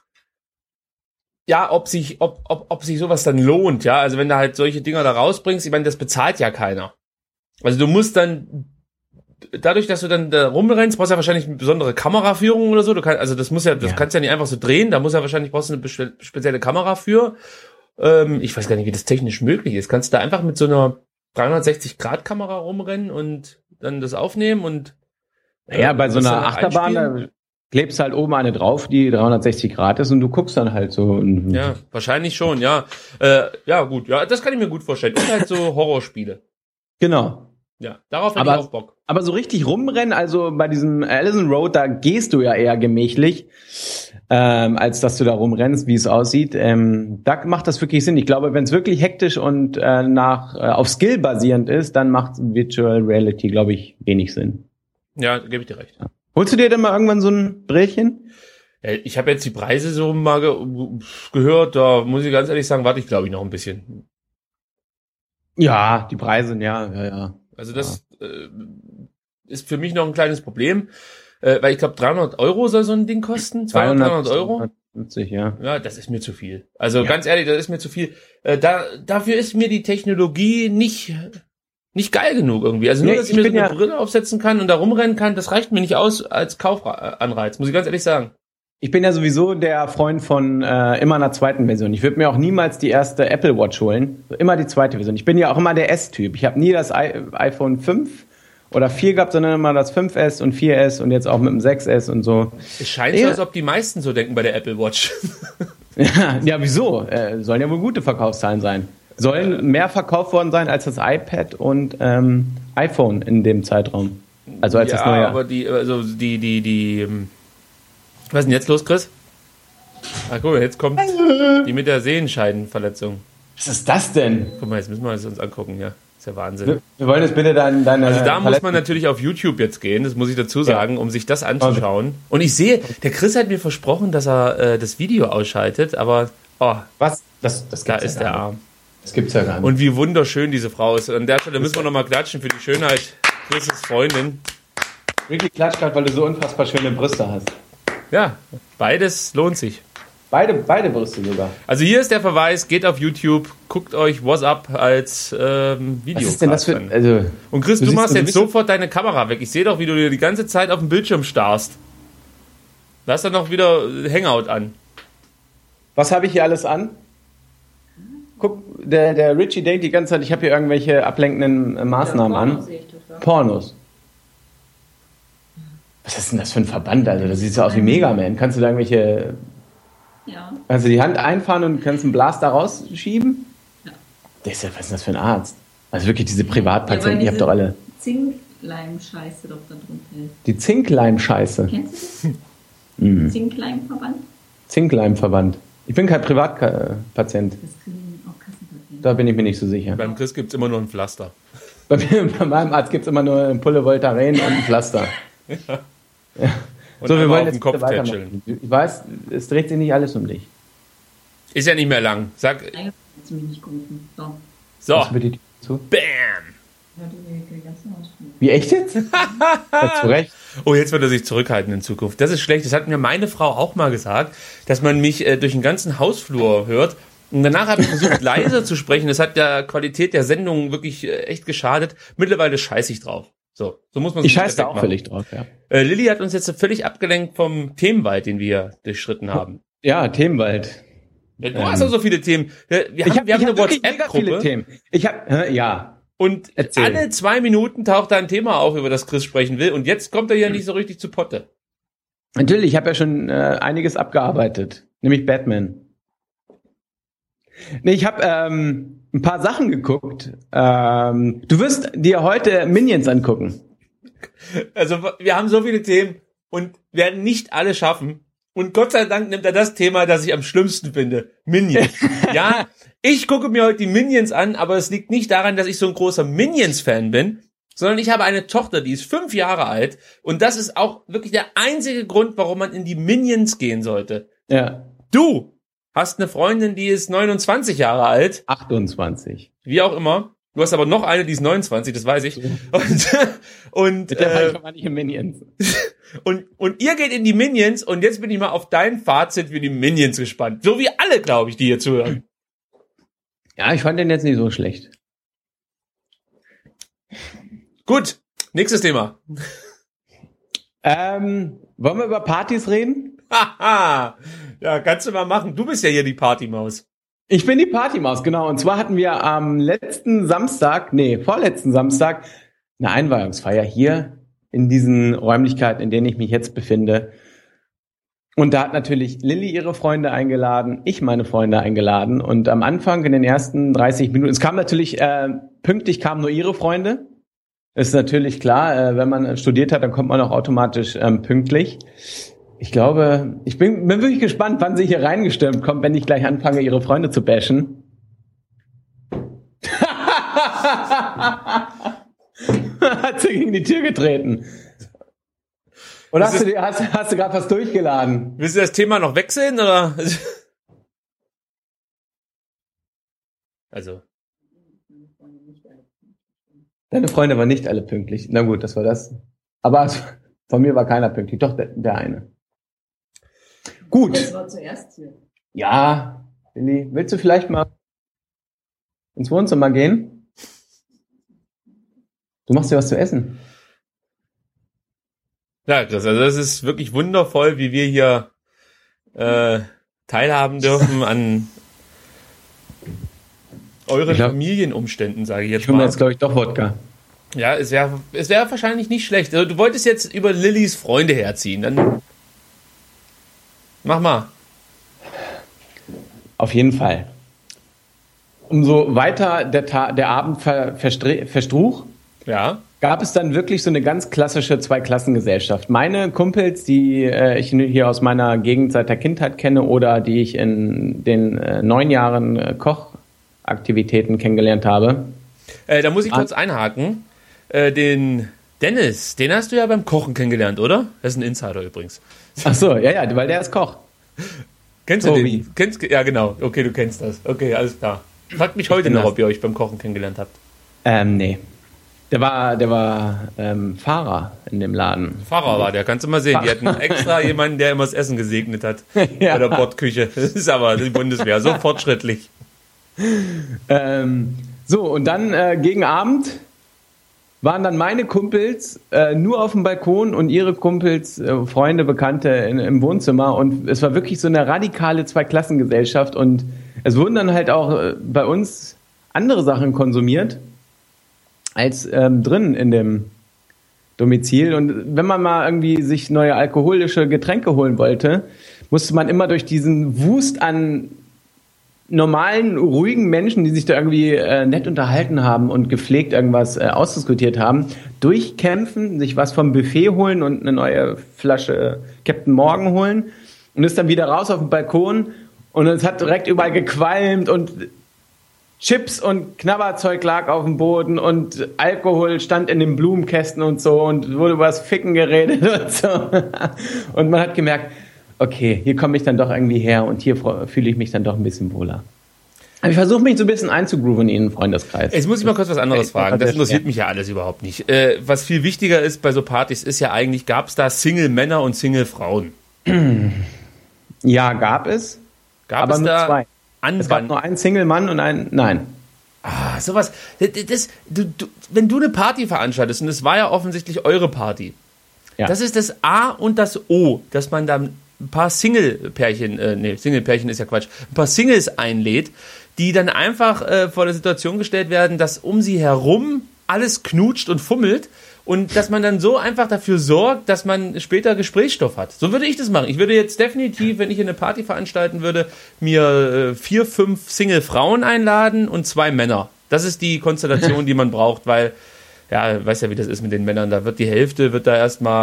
ja, ob sich, ob, ob, ob sich sowas dann lohnt, ja. Also wenn du halt solche Dinger da rausbringst, ich meine, das bezahlt ja keiner. Also du musst dann, dadurch, dass du dann da rumrennst, brauchst du ja wahrscheinlich eine besondere Kameraführung oder so. Du kannst, also das muss ja, das Ja. kannst du ja nicht einfach so drehen. Da muss ja wahrscheinlich brauchst du eine bespe- spezielle Kamera für. Ähm, ich weiß gar nicht, wie das technisch möglich ist. Kannst du da einfach mit so einer dreihundertsechzig Grad Kamera rumrennen und dann das aufnehmen und Naja, äh, bei so das einer dann Achterbahn, einspielen? da klebst halt oben eine drauf, die dreihundertsechzig Grad ist und du guckst dann halt so. Und Ja, wahrscheinlich schon, ja. Äh, ja, gut, ja, das kann ich mir gut vorstellen. Und halt so Horrorspiele. Genau. Ja, darauf hätte Aber- ich auch Bock. Aber so richtig rumrennen, also bei diesem Allison Road, da gehst du ja eher gemächlich, ähm, als dass du da rumrennst, wie es aussieht. Ähm, da macht das wirklich Sinn. Ich glaube, wenn es wirklich hektisch und äh, nach äh, auf Skill basierend ist, dann macht Virtual Reality, glaube ich, wenig Sinn. Ja, gebe ich dir recht. Holst du dir denn mal irgendwann so ein Brillchen? Ja, ich habe jetzt die Preise so mal ge gehört, da muss ich ganz ehrlich sagen, warte ich glaube ich noch ein bisschen. Ja, die Preise, ja, ja, ja. Also das äh, ist für mich noch ein kleines Problem, äh, weil ich glaube dreihundert Euro soll so ein Ding kosten, zweihundert, dreihundert Euro. zweihundertfünfzig, ja. Ja, das ist mir zu viel. Also Ja. ganz ehrlich, das ist mir zu viel. Äh, da, dafür ist mir die Technologie nicht nicht geil genug irgendwie. Also nur, Nee, dass ich ich mir so bin eine ja- Brille aufsetzen kann und da rumrennen kann, das reicht mir nicht aus als Kaufanreiz, muss ich ganz ehrlich sagen. Ich bin ja sowieso der Freund von äh, immer einer zweiten Version. Ich würde mir auch niemals die erste Apple Watch holen. Immer die zweite Version. Ich bin ja auch immer der S-Typ. Ich habe nie das I- iPhone fünf oder vier gehabt, sondern immer das fünf S und vier S und jetzt auch mit dem sechs S und so. Es scheint Ja. so, als ob die meisten so denken bei der Apple Watch. Ja, ja wieso? Äh, sollen ja wohl gute Verkaufszahlen sein. Sollen mehr verkauft worden sein als das iPad und ähm, iPhone in dem Zeitraum. Also als ja, das neue. aber die, also die, die, die, ähm, was ist denn jetzt los, Chris? Ah, guck mal, jetzt kommt die mit der Sehenscheidenverletzung. Was ist das denn? Guck mal, jetzt müssen wir es uns angucken, ja. Ist ja Wahnsinn. Wir, wir wollen jetzt bitte deine, deine Also da muss Verletzung- man natürlich auf YouTube jetzt gehen, das muss ich dazu sagen, um sich das anzuschauen. Und ich sehe, der Chris hat mir versprochen, dass er äh, das Video ausschaltet, aber oh, Was? Das, das da gibt's ist ja der gar nicht. Arm. Das gibt's ja gar nicht. Und wie wunderschön diese Frau ist. An der Stelle müssen wir nochmal klatschen für die Schönheit Chris' Freundin. Ricky klatscht gerade, weil du so unfassbar schöne Brüste hast. Ja, beides lohnt sich. Beide, beide Brüste sogar. Also hier ist der Verweis, geht auf YouTube, guckt euch What's Up als ähm, Video. Was ist denn das für... an. Also, Und Chris, Du du, siehst machst so jetzt ein bisschen- sofort deine Kamera weg. Ich sehe doch, wie du dir die ganze Zeit auf dem Bildschirm starrst. Da hast du noch wieder Hangout an. was habe ich hier alles an? Guck, der, der Richie denkt die ganze Zeit, ich habe hier irgendwelche ablenkenden äh, Maßnahmen an. Pornos. Was ist denn das für ein Verband, Alter? Das sieht so aus wie Mega Man. Kannst du da irgendwelche... Ja. Kannst du die Hand einfahren und kannst einen Blaster rausschieben? Ja. Das ist ja, was ist denn das für ein Arzt? Also wirklich diese Privatpatienten, Ja, weil ihr habt doch alle... Zinkleim-Scheiße doch da drunter hält. Die Zinkleim-Scheiße. Kennst du das? Mhm. Zinkleimverband? Zinkleimverband. Ich bin kein Privatpatient. Das kriegen auch Kassenpatienten. Da bin ich mir nicht so sicher. Beim Chris gibt's immer nur ein Pflaster. Bei, mir, bei meinem Arzt gibt es immer nur ein Pulle Voltaren und ein Pflaster. Und So, wir einmal wollen auf jetzt den Kopf bitte tätscheln. weitermachen. Ich weiß, es dreht sich nicht alles um dich. Ist ja nicht mehr lang. Sag, Eigentlich hat sie mich nicht gerufen. So. so, Machst du bitte die Tür zu? bam. Ja, die, die ganzen Ausflüge. Wie, echt jetzt? Ja, zu Recht. Oh, jetzt wird er sich zurückhalten in Zukunft. Das ist schlecht. Das hat mir meine Frau auch mal gesagt, dass man mich äh, durch den ganzen Hausflur hört. Und danach habe ich versucht, leiser zu sprechen. Das hat der Qualität der Sendung wirklich äh, echt geschadet. Mittlerweile scheiße ich drauf. So, so muss man Ich sich scheiße da perfekt auch machen. völlig drauf, ja. Äh, Lilly hat uns jetzt völlig abgelenkt vom Themenwald, den wir durchschritten haben. Ja, Themenwald. Ja, du Ähm. hast doch so viele Themen. Wir, wir Ich haben, habe wir haben hab eine wirklich mega viele WhatsApp-Gruppe Themen. Ich habe, ja. und Erzähl. alle zwei Minuten taucht da ein Thema auf, über das Chris sprechen will. Und jetzt kommt er ja nicht so richtig zu Potte. Natürlich, ich habe ja schon äh, einiges abgearbeitet. Nämlich Batman. Nee, ich habe ähm, ein paar Sachen geguckt. Ähm, du wirst dir heute Minions angucken. Also wir haben so viele Themen und werden nicht alle schaffen. Und Gott sei Dank nimmt er das Thema, das ich am schlimmsten finde. Minions. Ja, ich gucke mir heute die Minions an, aber es liegt nicht daran, dass ich so ein großer Minions-Fan bin, sondern ich habe eine Tochter, die ist fünf Jahre alt. Und das ist auch wirklich der einzige Grund, warum man in die Minions gehen sollte. Ja. Du hast eine Freundin, die ist neunundzwanzig Jahre alt. achtundzwanzig. Wie auch immer. Du hast aber noch eine, die ist neunundzwanzig, das weiß ich. Und, und, Mit der war äh, ich aber nicht in Minions. und, und ihr geht in die Minions und jetzt bin ich mal auf dein Fazit für die Minions gespannt. So wie alle, glaube ich, die hier zuhören. Ja, ich fand den jetzt nicht so schlecht. Gut, nächstes Thema. Ähm, wollen wir über Partys reden? Haha, ja, kannst du mal machen. Du bist ja hier die Partymaus. Ich bin die Partymaus, genau. Und zwar hatten wir am letzten Samstag, nee, vorletzten Samstag, eine Einweihungsfeier hier in diesen Räumlichkeiten, in denen ich mich jetzt befinde. Und da hat natürlich Lilly ihre Freunde eingeladen, ich meine Freunde eingeladen. Und am Anfang, in den ersten dreißig Minuten, es kam natürlich, äh, pünktlich kamen nur ihre Freunde. Ist natürlich klar, äh, wenn man studiert hat, dann kommt man auch automatisch ähm, pünktlich. Ich glaube, ich bin, bin wirklich gespannt, wann sie hier reingestürmt kommt, wenn ich gleich anfange, ihre Freunde zu bashen. Hat sie gegen die Tür getreten. Oder hast du, hast, hast du gerade was durchgeladen? Willst du das Thema noch wechseln, oder? Also. Deine Freunde waren nicht alle pünktlich. Na gut, das war das. Aber von mir war keiner pünktlich. Doch, der, der eine. Gut. Das war zuerst hier. Ja, Lilly, willst du vielleicht mal ins Wohnzimmer gehen? Du machst dir was zu essen. Ja, Chris, also das ist wirklich wundervoll, wie wir hier äh, teilhaben dürfen an euren glaub, Familienumständen, sage ich jetzt ich mal. Ich mal. jetzt, glaube ich, doch Wodka. Ja, es wäre es wär wahrscheinlich nicht schlecht. Also, du wolltest jetzt über Lillys Freunde herziehen, dann mach mal. Auf jeden Fall. Umso weiter der, Ta- der Abend ver- verstre- verstruch, Ja. gab es dann wirklich so eine ganz klassische Zweiklassengesellschaft. Meine Kumpels, die äh, ich hier aus meiner Gegend seit der Kindheit kenne oder die ich in den äh, neun Jahren äh, Kochaktivitäten kennengelernt habe. Äh, da muss ich Ah. kurz einhaken. Äh, den Dennis, den hast du ja beim Kochen kennengelernt, oder? Das ist ein Insider übrigens. Ach so, ja, ja, weil der ist Koch. Kennst du Tobi. den? Kennst, ja, genau. Okay, du kennst das. Okay, alles klar. Fragt mich heute kenn noch, das. ob ihr euch beim Kochen kennengelernt habt. Ähm, nee. Der war, der war ähm, Fahrer in dem Laden. Pfarrer war der, kannst du mal sehen. Die hatten extra jemanden, der immer das Essen gesegnet hat. Ja. Bei der Bordküche. Das ist aber die Bundeswehr, so fortschrittlich. Ähm, so, und dann äh, gegen Abend waren dann meine Kumpels äh, nur auf dem Balkon und ihre Kumpels, äh, Freunde, Bekannte in, im Wohnzimmer. Und es war wirklich so eine radikale Zweiklassengesellschaft. Und es wurden dann halt auch äh, bei uns andere Sachen konsumiert als ähm, drin in dem Domizil. Und wenn man mal irgendwie sich neue alkoholische Getränke holen wollte, musste man immer durch diesen Wust an normalen, ruhigen Menschen, die sich da irgendwie äh, nett unterhalten haben und gepflegt irgendwas äh, ausdiskutiert haben, durchkämpfen, sich was vom Buffet holen und eine neue Flasche Captain Morgan holen und ist dann wieder raus auf den Balkon und es hat direkt überall gequalmt und Chips und Knabberzeug lag auf dem Boden und Alkohol stand in den Blumenkästen und so und wurde über das Ficken geredet und so. Und man hat gemerkt, okay, hier komme ich dann doch irgendwie her und hier fühle ich mich dann doch ein bisschen wohler. Aber ich versuche mich so ein bisschen einzugrooven in den Freundeskreis. Jetzt muss ich mal kurz was anderes Das- fragen. Das das- interessiert ja. mich ja alles überhaupt nicht. Äh, was viel wichtiger ist bei so Partys, ist ja eigentlich, gab es da Single-Männer und Single-Frauen? Ja, gab es, Gab aber es nur da zwei. Es gab Anband? nur einen Single-Mann und einen, nein. Ah, sowas. Das, das, du, du, wenn du eine Party veranstaltest, und es war ja offensichtlich eure Party, Ja. das ist das A und das O, dass man da ein paar Single-Pärchen, äh, nee, Single-Pärchen ist ja Quatsch, ein paar Singles einlädt, die dann einfach äh, vor der Situation gestellt werden, dass um sie herum alles knutscht und fummelt und dass man dann so einfach dafür sorgt, dass man später Gesprächsstoff hat. So würde ich das machen. Ich würde jetzt definitiv, wenn ich eine Party veranstalten würde, mir äh, vier, fünf Single-Frauen einladen und zwei Männer. Das ist die Konstellation, die man braucht, weil, ja, weiß ja, wie das ist mit den Männern. Da wird die Hälfte, wird da erstmal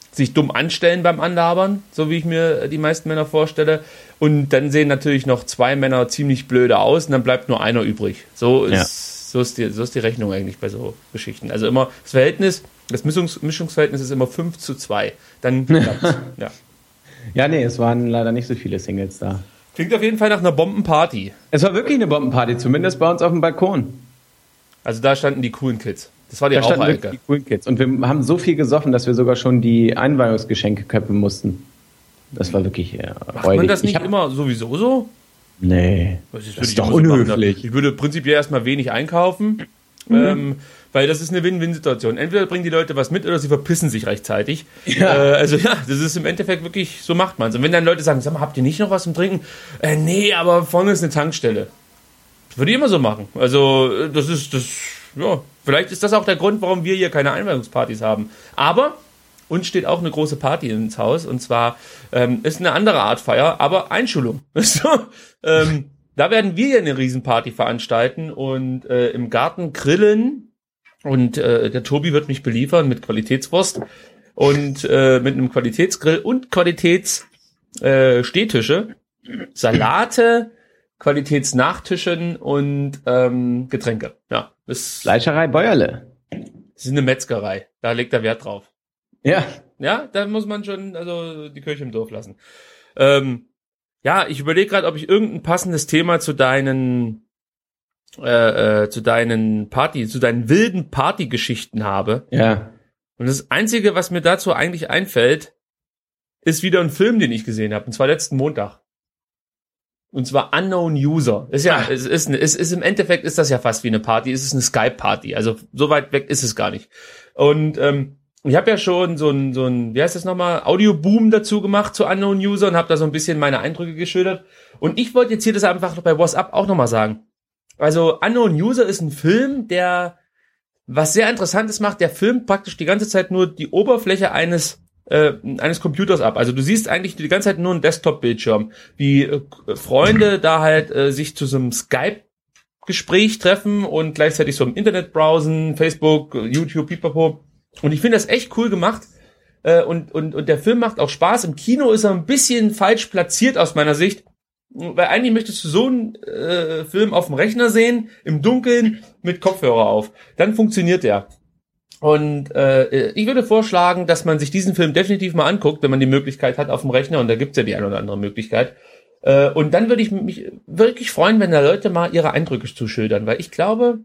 sich dumm anstellen beim Anlabern, so wie ich mir die meisten Männer vorstelle. Und dann sehen natürlich noch zwei Männer ziemlich blöde aus und dann bleibt nur einer übrig. So ist, ja. so ist, die, so ist die Rechnung eigentlich bei so Geschichten. Also immer das Verhältnis, das Mischungs, Mischungsverhältnis ist immer fünf zu zwei. Dann klappt's. ja. ja, nee, es waren leider nicht so viele Singles da. Klingt auf jeden Fall nach einer Bombenparty. Es war wirklich eine Bombenparty, zumindest bei uns auf dem Balkon. Also da standen die coolen Kids. Das war die Raucherecke. Die coolen Kids. Und wir haben so viel gesoffen, dass wir sogar schon die Einweihungsgeschenke köpfen mussten. Das war wirklich äh, Macht räudig. Man das nicht hab, immer sowieso so? Nee. Das ist, das ist doch unhöflich. So ich würde prinzipiell erstmal wenig einkaufen, mhm. ähm, weil das ist eine Win-Win-Situation. Entweder bringen die Leute was mit oder sie verpissen sich rechtzeitig. Ja. Äh, also ja, das ist im Endeffekt wirklich, so macht man es. Und wenn dann Leute sagen, sag mal, habt ihr nicht noch was zum Trinken? Äh, nee, aber vorne ist eine Tankstelle. Das würde ich immer so machen. Also das ist, das, ja, vielleicht ist das auch der Grund, warum wir hier keine Einweihungspartys haben. Aber uns steht auch eine große Party ins Haus, und zwar ähm, ist eine andere Art Feier, aber Einschulung. so, ähm, da werden wir hier eine Riesenparty veranstalten und äh, im Garten grillen, und äh, der Tobi wird mich beliefern mit Qualitätswurst und äh, mit einem Qualitätsgrill und Qualitätsstehtische, äh, Salate, Qualitätsnachtischen und ähm, Getränke. Ja, das Fleischerei Bäuerle. Das ist eine Metzgerei, da legt er Wert drauf. Ja. Ja, da muss man schon also die Kirche im Dorf lassen. Ähm, ja, ich überlege gerade, ob ich irgendein passendes Thema zu deinen äh, äh, zu deinen Party, zu deinen wilden Partygeschichten habe. Ja. Und das Einzige, was mir dazu eigentlich einfällt, ist wieder ein Film, den ich gesehen habe, und zwar letzten Montag. Und zwar Unknown User. Ist ja, es ist, es ist im Endeffekt ist das ja fast wie eine Party. Es ist eine Skype-Party. Also so weit weg ist es gar nicht. Und ähm, ich habe ja schon so ein, so ein, wie heißt das nochmal, Audioboom dazu gemacht zu Unknown User und habe da so ein bisschen meine Eindrücke geschildert. Und ich wollte jetzt hier das einfach noch bei WhatsApp auch nochmal sagen. Also Unknown User ist ein Film, der was sehr Interessantes macht. Der filmt praktisch die ganze Zeit nur die Oberfläche eines äh, eines Computers ab. Also du siehst eigentlich die ganze Zeit nur einen Desktop-Bildschirm, wie äh, Freunde da halt äh, sich zu so einem Skype-Gespräch treffen und gleichzeitig so im Internet browsen, Facebook, YouTube, pipapo. Und ich finde das echt cool gemacht. Äh, und, und, und der Film macht auch Spaß. Im Kino ist er ein bisschen falsch platziert aus meiner Sicht. Weil eigentlich möchtest du so einen äh, Film auf dem Rechner sehen, im Dunkeln, mit Kopfhörer auf. Dann funktioniert der. Und äh, ich würde vorschlagen, dass man sich diesen Film definitiv mal anguckt, wenn man die Möglichkeit hat auf dem Rechner. Und da gibt's ja die eine oder andere Möglichkeit. Äh, und dann würde ich mich wirklich freuen, wenn da Leute mal ihre Eindrücke zu schildern. Weil ich glaube...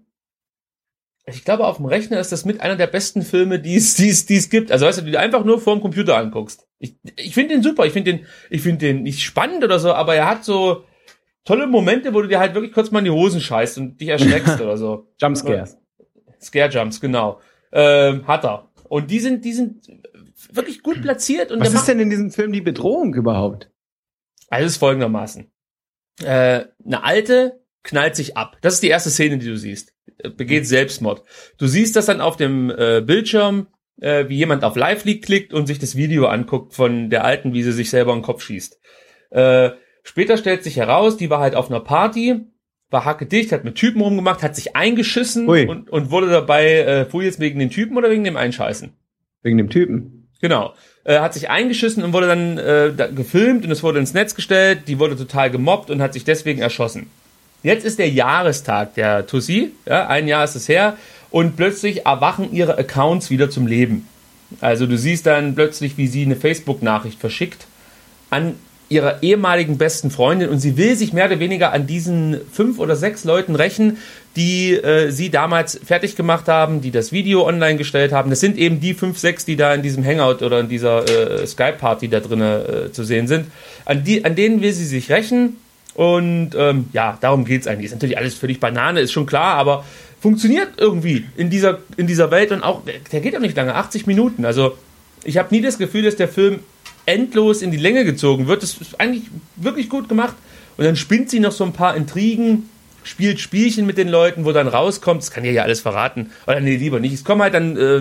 Ich glaube, auf dem Rechner ist das mit einer der besten Filme, die es, die es, die es gibt. Also weißt du, die du einfach nur vorm Computer anguckst. Ich, ich finde den super. Ich finde den, ich finde den nicht spannend oder so, aber er hat so tolle Momente, wo du dir halt wirklich kurz mal in die Hosen scheißt und dich erschreckst oder so. Jumpscares. Scare Jumps, genau. Ähm, hat er. Und die sind, die sind wirklich gut platziert. Und was der ist denn in diesem Film die Bedrohung überhaupt? Also es ist folgendermaßen. Äh, eine Alte knallt sich ab. Das ist die erste Szene, die du siehst. Begeht Selbstmord. Du siehst das dann auf dem äh, Bildschirm, äh, wie jemand auf Live-Leak klickt und sich das Video anguckt von der Alten, wie sie sich selber in den Kopf schießt. Äh, später stellt sich heraus, die war halt auf einer Party, war hackedicht, hat mit Typen rumgemacht, hat sich eingeschissen und, und wurde dabei, äh, fuhr jetzt wegen den Typen oder wegen dem Einscheißen? Wegen dem Typen. Genau. Äh, hat sich eingeschissen und wurde dann äh, da gefilmt und es wurde ins Netz gestellt, die wurde total gemobbt und hat sich deswegen erschossen. Jetzt ist der Jahrestag der Tussi, ja, ein Jahr ist es her, und plötzlich erwachen ihre Accounts wieder zum Leben. Also du siehst dann plötzlich, wie sie eine Facebook-Nachricht verschickt an ihrer ehemaligen besten Freundin, und sie will sich mehr oder weniger an diesen fünf oder sechs Leuten rächen, die äh, sie damals fertig gemacht haben, die das Video online gestellt haben. Das sind eben die fünf, sechs, die da in diesem Hangout oder in dieser äh, Skype-Party da drinnen äh, zu sehen sind. An, die, an denen will sie sich rächen. Und ähm, ja, darum geht's eigentlich. Ist natürlich alles völlig Banane, ist schon klar, aber funktioniert irgendwie in dieser in dieser Welt. Und auch, der geht auch nicht lange, achtzig Minuten. Also ich habe nie das Gefühl, dass der Film endlos in die Länge gezogen wird. Das ist eigentlich wirklich gut gemacht. Und dann spinnt sie noch so ein paar Intrigen, spielt Spielchen mit den Leuten, wo dann rauskommt, das kann ja ja alles verraten, oder nee, lieber nicht. Es kommen halt dann äh,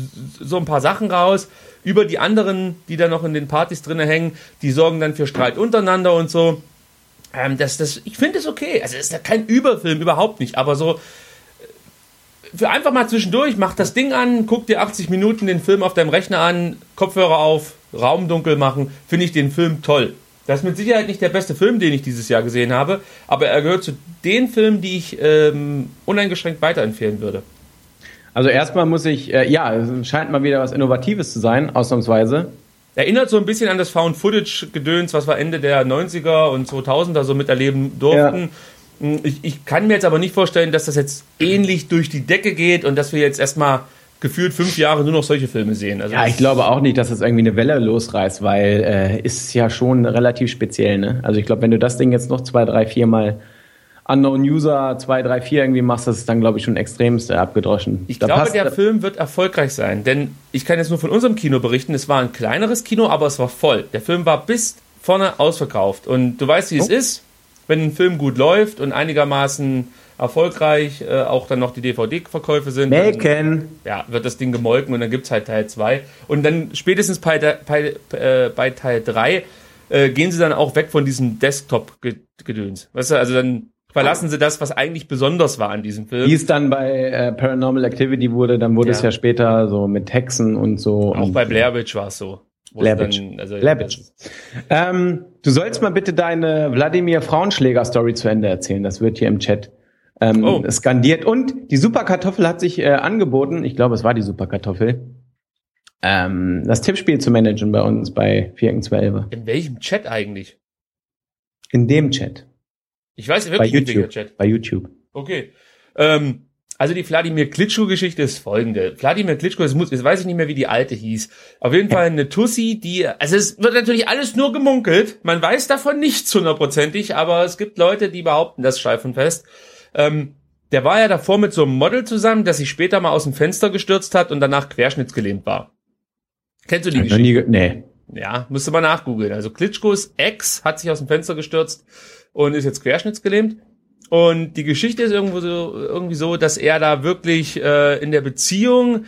so ein paar Sachen raus über die anderen, die da noch in den Partys drinnen hängen. Die sorgen dann für Streit untereinander und so. Das, das, ich finde es okay. Also es ist ja kein Überfilm, überhaupt nicht. Aber so für einfach mal zwischendurch, mach das Ding an, guck dir achtzig Minuten den Film auf deinem Rechner an, Kopfhörer auf, Raum dunkel machen, finde ich den Film toll. Das ist mit Sicherheit nicht der beste Film, den ich dieses Jahr gesehen habe, aber er gehört zu den Filmen, die ich ähm, uneingeschränkt weiterempfehlen würde. Also erstmal muss ich, äh, ja, es scheint mal wieder was Innovatives zu sein, ausnahmsweise. Erinnert so ein bisschen an das Found-Footage-Gedöns, was wir Ende der neunziger und zweitausender so miterleben durften. Ja. Ich, ich kann mir jetzt aber nicht vorstellen, dass das jetzt ähnlich durch die Decke geht und dass wir jetzt erstmal gefühlt fünf Jahre nur noch solche Filme sehen. Also ja, ich glaube auch nicht, dass das irgendwie eine Welle losreißt, weil äh, ist ja schon relativ speziell, ne? Also ich glaube, wenn du das Ding jetzt noch zwei, drei, vier Mal Unknown User zwei, drei, vier irgendwie machst, das ist dann, glaube ich, schon extremst äh, abgedroschen. Ich da glaube, passt, der Film wird erfolgreich sein, denn ich kann jetzt nur von unserem Kino berichten, es war ein kleineres Kino, aber es war voll. Der Film war bis vorne ausverkauft und du weißt, wie es oh. ist, wenn ein Film gut läuft und einigermaßen erfolgreich, äh, auch dann noch die D V D-Verkäufe sind, Melken. Dann, ja, wird das Ding gemolken und dann gibt's halt Teil zwei. Und dann spätestens bei, bei, äh, bei Teil drei äh, gehen sie dann auch weg von diesem Desktop-Gedöns. Weißt du, also dann verlassen sie das, was eigentlich besonders war an diesem Film. Wie es dann bei äh, Paranormal Activity wurde, dann wurde ja. es ja später so mit Hexen und so. Auch und bei Blair Witch war es so. Blair Witch. Dann, also, Blair Witch. Ähm, du sollst mal bitte deine Wladimir Frauenschläger-Story zu Ende erzählen. Das wird hier im Chat ähm, oh. skandiert. Und die Superkartoffel hat sich äh, angeboten, ich glaube, es war die Superkartoffel, ähm, das Tippspiel zu managen bei uns bei Vierken-zwölf. In welchem Chat eigentlich? In dem Chat. Ich weiß Bei wirklich nicht, YouTube. welcher Chat. Bei YouTube. Okay. Ähm, also die Wladimir Klitschko-Geschichte ist folgende. Wladimir Klitschko, das muss, jetzt weiß ich nicht mehr, wie die alte hieß. Auf jeden Fall eine Tussi, die, also es wird natürlich alles nur gemunkelt. Man weiß davon nichts hundertprozentig, aber es gibt Leute, die behaupten das steif und fest. Ähm, der war ja davor mit so einem Model zusammen, das sich später mal aus dem Fenster gestürzt hat und danach querschnittsgelähmt war. Kennst du die Hab ich noch Geschichte? nie ge- nee. Ja, musst du mal nachgoogeln. Also Klitschkos Ex hat sich aus dem Fenster gestürzt und ist jetzt querschnittsgelähmt. Und die Geschichte ist irgendwo so, irgendwie so, dass er da wirklich äh, in der Beziehung,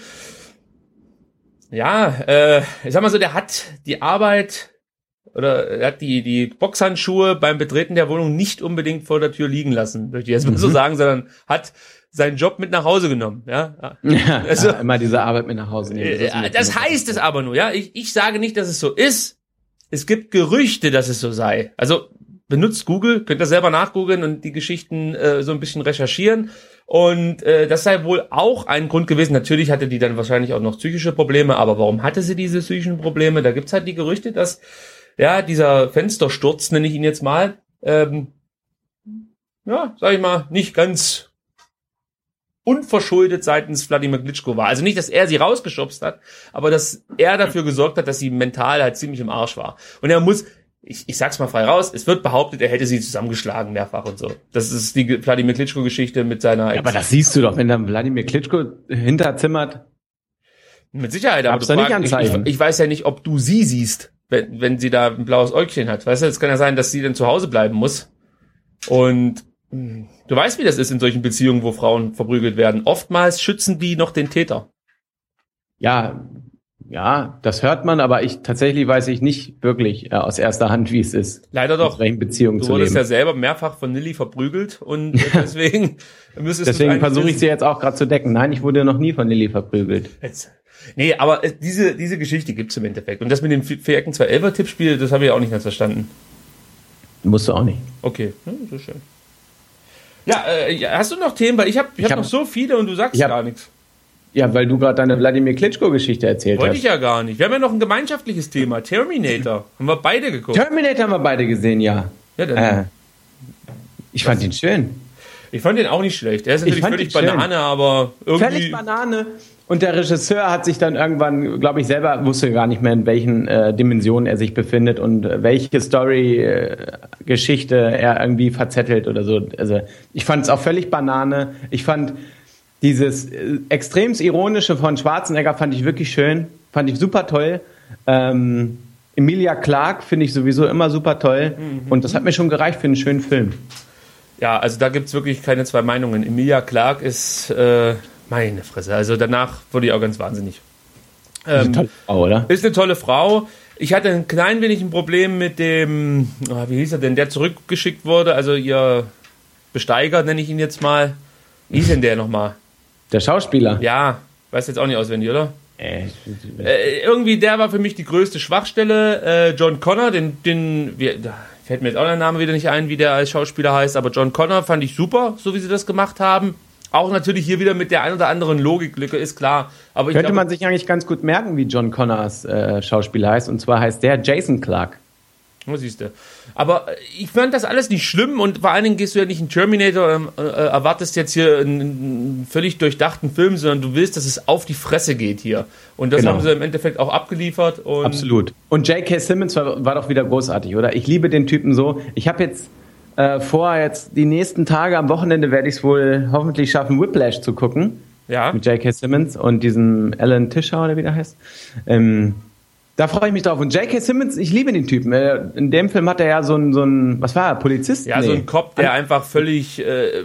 ja, äh, ich sag mal so, der hat die Arbeit oder er hat die die Boxhandschuhe beim Betreten der Wohnung nicht unbedingt vor der Tür liegen lassen, möchte ich jetzt mal Mhm. so sagen, sondern hat seinen Job mit nach Hause genommen. Ja, Ja, Also- ja, immer diese Arbeit mit nach Hause nehmen. Äh, das heißt es aber nur, ja. Ich, ich sage nicht, dass es so ist. Es gibt Gerüchte, dass es so sei. Also benutzt Google, könnt ihr selber nachgoogeln und die Geschichten äh, so ein bisschen recherchieren. Und äh, das sei wohl auch ein Grund gewesen. Natürlich hatte die dann wahrscheinlich auch noch psychische Probleme. Aber warum hatte sie diese psychischen Probleme? Da gibt's halt die Gerüchte, dass ja dieser Fenstersturz, nenne ich ihn jetzt mal, ähm, ja, sag ich mal, nicht ganz unverschuldet seitens Wladimir Klitschko war. Also nicht, dass er sie rausgeschubst hat, aber dass er dafür gesorgt hat, dass sie mental halt ziemlich im Arsch war. Und er muss, ich, ich sag's mal frei raus, es wird behauptet, er hätte sie zusammengeschlagen mehrfach und so. Das ist die Wladimir Klitschko-Geschichte mit seiner Ja, aber das siehst du doch, wenn dann Wladimir Klitschko hinterzimmert. Mit Sicherheit, aber Gab's du da nicht fragst, ich, Anzeigen? ich, ich weiß ja nicht, ob du sie siehst, wenn, wenn sie da ein blaues Äugchen hat. Weißt du, es kann ja sein, dass sie dann zu Hause bleiben muss. Und mh, du weißt, wie das ist in solchen Beziehungen, wo Frauen verprügelt werden. Oftmals schützen die noch den Täter. Ja, ja, das hört man, aber ich tatsächlich weiß ich nicht wirklich äh, aus erster Hand, wie es ist. Leider Aus doch. welchen Beziehungen Du zu wurdest leben. ja selber mehrfach von Lilly verprügelt und äh, deswegen müsstest du Deswegen versuche ich sie jetzt auch gerade zu decken. Nein, ich wurde noch nie von Lilly verprügelt. jetzt. Nee, aber äh, diese diese Geschichte gibt's im Endeffekt. Und das mit dem vier Ecken zwei elfer Tippspiel, das habe ich auch nicht ganz verstanden. Musst du auch nicht. Okay, hm, so schön. Ja, äh, ja, hast du noch Themen? Weil ich habe ich Ich hab hab- noch so viele und du sagst ich hab- gar nichts. Ja, weil du gerade deine Wladimir Klitschko-Geschichte erzählt Wollte hast. ich ja gar nicht. Wir haben ja noch ein gemeinschaftliches Thema. Terminator. Haben wir beide geguckt. Terminator haben wir beide gesehen, ja. Ja, dann, Äh, ich fand ihn schön. ich fand den auch nicht schlecht. Er ist natürlich fand völlig ihn schön. Banane, aber irgendwie... Völlig Banane. Und der Regisseur hat sich dann irgendwann, glaube ich, selber wusste gar nicht mehr, in welchen äh, Dimensionen er sich befindet und äh, welche Story-Geschichte äh, er irgendwie verzettelt oder so. Also ich fand es auch völlig Banane. Ich fand dieses äh, extremst ironische von Schwarzenegger fand ich wirklich schön, fand ich super toll. Ähm, Emilia Clarke finde ich sowieso immer super toll Mhm. und das hat mir schon gereicht für einen schönen Film. Ja, also da gibt's wirklich keine zwei Meinungen. Emilia Clarke ist... Äh, meine Fresse. Also danach wurde ich auch ganz wahnsinnig. Ähm, Tolle Frau, oder? Ist eine tolle Frau. Ich hatte ein klein wenig ein Problem mit dem, oh, wie hieß er denn, der zurückgeschickt wurde, also ihr Besteiger, nenne ich ihn jetzt mal. Wie hieß denn der nochmal? Der Schauspieler? Ja, weiß jetzt auch nicht auswendig, oder? Äh, Äh, irgendwie, der war für mich die größte Schwachstelle. Äh, John Connor, den, den, wie, da fällt mir jetzt auch der Name wieder nicht ein, wie der als Schauspieler heißt, aber John Connor fand ich super, so wie sie das gemacht haben. Auch natürlich hier wieder mit der ein oder anderen Logiklücke, ist klar. Aber ich könnte glaube, man sich eigentlich ganz gut merken, wie John Connors äh, Schauspieler heißt. Und zwar heißt der Jason Clarke. Was siehst du? Aber ich fand das alles nicht schlimm und vor allen Dingen gehst du ja nicht in Terminator, äh, erwartest jetzt hier einen, einen völlig durchdachten Film, sondern du willst, dass es auf die Fresse geht hier. Und das Genau. haben sie im Endeffekt auch abgeliefert. Und Absolut. Und J K. Simmons war, war doch wieder großartig, oder? Ich liebe den Typen so. Ich habe jetzt äh, vor, jetzt die nächsten Tage am Wochenende werde ich es wohl hoffentlich schaffen, Whiplash zu gucken. Ja. Mit J K. Simmons und diesem Alan Tischer, oder wie der heißt. Ähm, Da freue ich mich drauf. Und J K. Simmons, ich liebe den Typen. In dem Film hat er ja so ein, so ein was war er, Polizist? Ja, nee. so ein Cop, der einfach völlig, äh,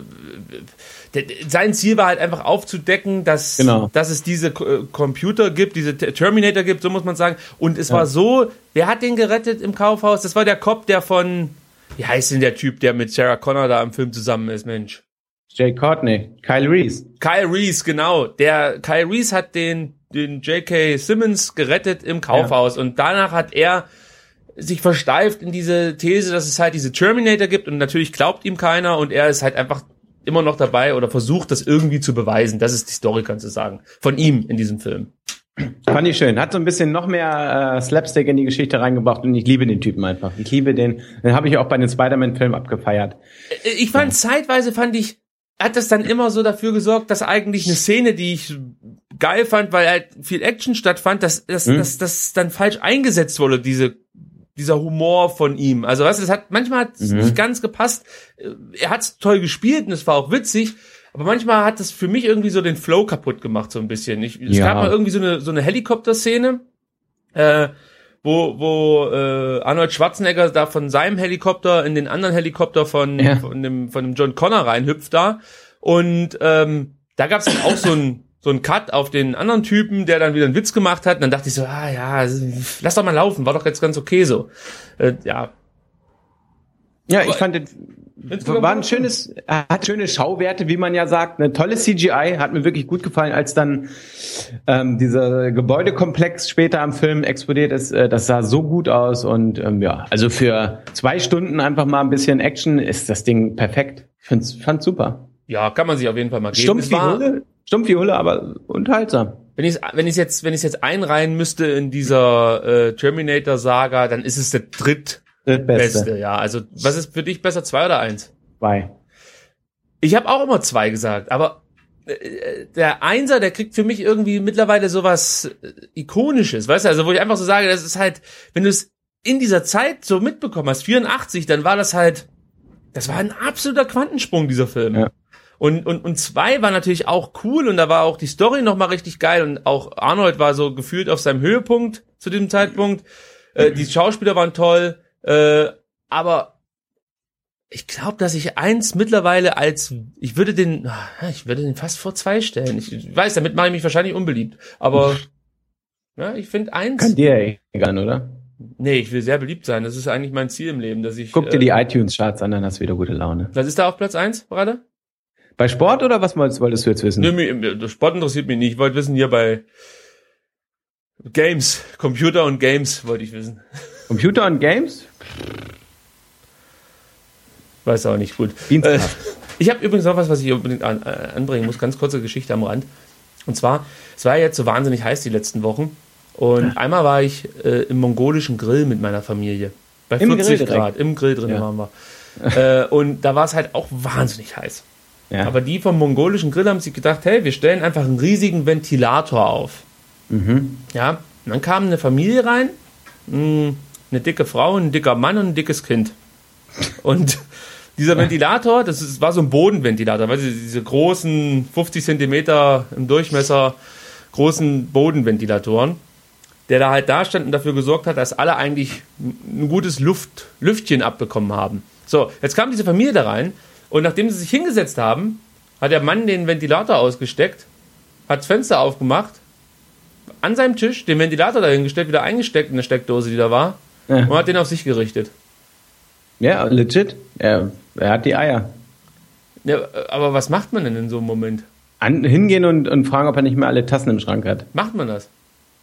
der, sein Ziel war halt einfach aufzudecken, dass, Genau. dass es diese äh, Computer gibt, diese T- Terminator gibt, so muss man sagen. Und es Ja. war so, wer hat den gerettet im Kaufhaus? Das war der Cop, der von, wie heißt denn der Typ, der mit Sarah Connor da im Film zusammen ist, Mensch? Jay Courtney, Kyle Reese. Kyle Reese, genau. Der Kyle Reese hat den, den J K. Simmons gerettet im Kaufhaus. Und danach hat er sich versteift in diese These, dass es halt diese Terminator gibt und natürlich glaubt ihm keiner und er ist halt einfach immer noch dabei oder versucht, das irgendwie zu beweisen. Das ist die Story, kannst du sagen. Von ihm in diesem Film. Fand ich schön. Hat so ein bisschen noch mehr äh, Slapstick in die Geschichte reingebracht und ich liebe den Typen einfach. Ich liebe den. Den habe ich auch bei den Spider-Man-Filmen abgefeiert. Ich fand, zeitweise fand ich, hat das dann immer so dafür gesorgt, dass eigentlich eine Szene, die ich geil fand, weil halt viel Action stattfand, dass dass Hm. dass das dann falsch eingesetzt wurde, diese dieser Humor von ihm. Also weißt du, das hat manchmal hat es Mhm. nicht ganz gepasst. Er hat's toll gespielt und es war auch witzig, aber manchmal hat das für mich irgendwie so den Flow kaputt gemacht so ein bisschen. Ich, es Ja. gab mal irgendwie so eine so eine Helikopterszene, äh, wo wo äh, Arnold Schwarzenegger da von seinem Helikopter in den anderen Helikopter von Ja. von dem von dem John Connor reinhüpft da und ähm, da gab's dann auch so ein so ein Cut auf den anderen Typen, der dann wieder einen Witz gemacht hat. Und dann dachte ich so, ah ja, lass doch mal laufen, war doch jetzt ganz okay so. Äh, ja. Ja, Aber ich fand den insgesamt war ein schönes, er hat schöne Schauwerte, wie man ja sagt. Eine tolle C G I, hat mir wirklich gut gefallen, als dann ähm, dieser Gebäudekomplex später am Film explodiert ist. Äh, das sah so gut aus und ähm, ja, also für zwei Stunden einfach mal ein bisschen Action ist das Ding perfekt. Ich find's, fand's super. Ja, kann man sich auf jeden Fall mal geben. Stumpf Es wie war- Hulle, stumpf wie Hulle, aber unterhaltsam. Wenn ich wenn ich jetzt wenn ich jetzt einreihen müsste in dieser äh, Terminator Saga, dann ist es der drittbeste. Drittbeste. Ja, also was ist für dich besser, zwei oder eins? Zwei. Ich habe auch immer zwei gesagt, aber äh, der Einser, der kriegt für mich irgendwie mittlerweile sowas äh, Ikonisches, weißt du, also wo ich einfach so sage, das ist halt, wenn du es in dieser Zeit so mitbekommen hast, vierundachtzig, dann war das halt, das war ein absoluter Quantensprung, dieser Film. Ja. Und, und, und zwei war natürlich auch cool und da war auch die Story nochmal richtig geil und auch Arnold war so gefühlt auf seinem Höhepunkt zu diesem Zeitpunkt. Äh, die Schauspieler waren toll, äh, aber ich glaube, dass ich eins mittlerweile als, ich würde den, ah, ich würde den fast vor zwei stellen. Ich weiß, damit mache ich mich wahrscheinlich unbeliebt, aber ja, ich finde eins, Kann dir egal, oder? nee, ich will sehr beliebt sein. Das ist eigentlich mein Ziel im Leben, dass ich, Guck dir äh, die iTunes-Charts an, dann hast du wieder gute Laune. was ist da auf Platz eins gerade? Bei Sport oder was wolltest, wolltest du jetzt wissen? Nö, mir- der Sport interessiert mich nicht. Ich wollte wissen, hier bei Games, Computer und Games wollte ich wissen. Computer und Games? Weiß auch nicht, gut. Äh, Dienstag. ich habe übrigens noch was, was ich unbedingt an, äh, anbringen muss. Ganz kurze Geschichte am Rand. Und zwar, es war ja jetzt so wahnsinnig heiß die letzten Wochen. Und einmal war ich äh, im mongolischen Grill mit meiner Familie. Bei Im vierzig Grill direkt? Grad. Im Grill drin Ja. waren wir. äh, und da war es halt auch wahnsinnig heiß. Ja. Aber die vom mongolischen Grill haben sich gedacht, hey, wir stellen einfach einen riesigen Ventilator auf. Mhm. Ja, und dann kam eine Familie rein, mh, eine dicke Frau, ein dicker Mann und ein dickes Kind. Und dieser Ventilator, das ist, war so ein Bodenventilator, weißt du, diese großen fünfzig Zentimeter im Durchmesser großen Bodenventilatoren, der da halt da stand und dafür gesorgt hat, dass alle eigentlich ein gutes Luft, Lüftchen abbekommen haben. So, jetzt kam diese Familie da rein und nachdem sie sich hingesetzt haben, hat der Mann den Ventilator ausgesteckt, hat das Fenster aufgemacht, an seinem Tisch den Ventilator dahingestellt, wieder eingesteckt in der Steckdose, die da war, Ja. und hat den auf sich gerichtet. Ja, legit. Er, er hat die Eier. Ja, aber was macht man denn in so einem Moment? An, hingehen und, und fragen, ob er nicht mehr alle Tassen im Schrank hat. Macht man das?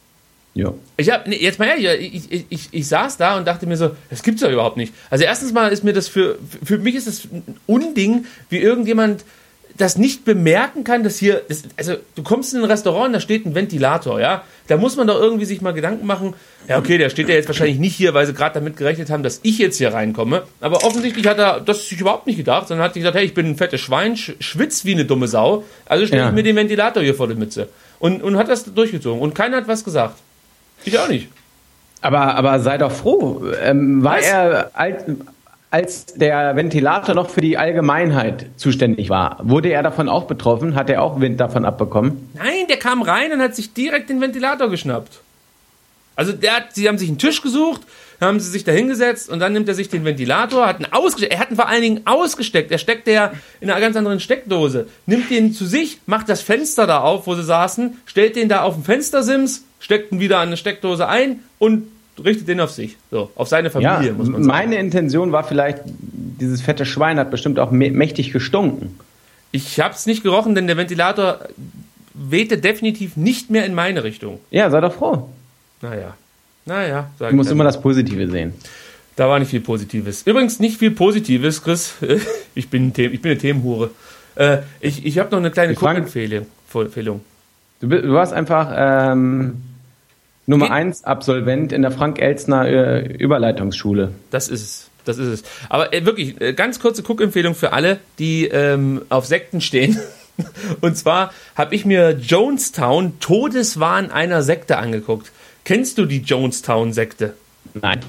Ja. Ich hab, nee, jetzt mal ehrlich, ich, ich, ich, ich saß da und dachte mir so, das gibt's ja überhaupt nicht. Also erstens mal ist mir das für, für mich ist das ein Unding, wie irgendjemand das nicht bemerken kann, dass hier, das, also du kommst in ein Restaurant, da steht ein Ventilator, ja, da muss man doch irgendwie sich mal Gedanken machen, ja okay, der steht ja jetzt wahrscheinlich nicht hier, weil sie gerade damit gerechnet haben, dass ich jetzt hier reinkomme, aber offensichtlich hat er das sich überhaupt nicht gedacht, sondern hat sich gesagt, hey, ich bin ein fettes Schwein, sch- schwitz wie eine dumme Sau, also stelle Ja. ich mir den Ventilator hier vor die Mütze und, und hat das durchgezogen und keiner hat was gesagt. Ich auch nicht. Aber, aber sei doch froh. Ähm, war Was? er, als, als der Ventilator noch für die Allgemeinheit zuständig war, wurde er davon auch betroffen? Hat er auch Wind davon abbekommen? Nein, der kam rein und hat sich direkt den Ventilator geschnappt. Also der hat, sie haben sich einen Tisch gesucht, haben sie sich da hingesetzt und dann nimmt er sich den Ventilator, hat einen ausgesteckt, er hat ihn vor allen Dingen ausgesteckt, er steckt der in einer ganz anderen Steckdose, nimmt den zu sich, macht das Fenster da auf, wo sie saßen, stellt den da auf den Fenstersims, steckt ihn wieder an eine Steckdose ein und richtet den auf sich, so, auf seine Familie, Ja, muss man sagen. meine Intention war vielleicht, dieses fette Schwein hat bestimmt auch mä- mächtig gestunken. Ich hab's nicht gerochen, denn der Ventilator wehte definitiv nicht mehr in meine Richtung. Ja, sei doch froh. Naja, naja, sag Du musst ich immer dann. das Positive sehen. Da war nicht viel Positives. Übrigens nicht viel Positives, Chris. Ich bin, ein The- ich bin eine Themenhure. Äh, ich ich habe noch eine kleine Wir fragen- Guckempfehlung. Empfehlung. Du, bi- du warst einfach ähm, Nummer Geht- eins Absolvent in der Frank-Elstner äh, Überleitungsschule. Das ist es. Das ist es. Aber äh, wirklich, äh, ganz kurze Guckempfehlung für alle, die ähm, auf Sekten stehen. Und zwar habe ich mir Jonestown, Todeswahn einer Sekte angeguckt. Kennst du die Jonestown-Sekte? Nein.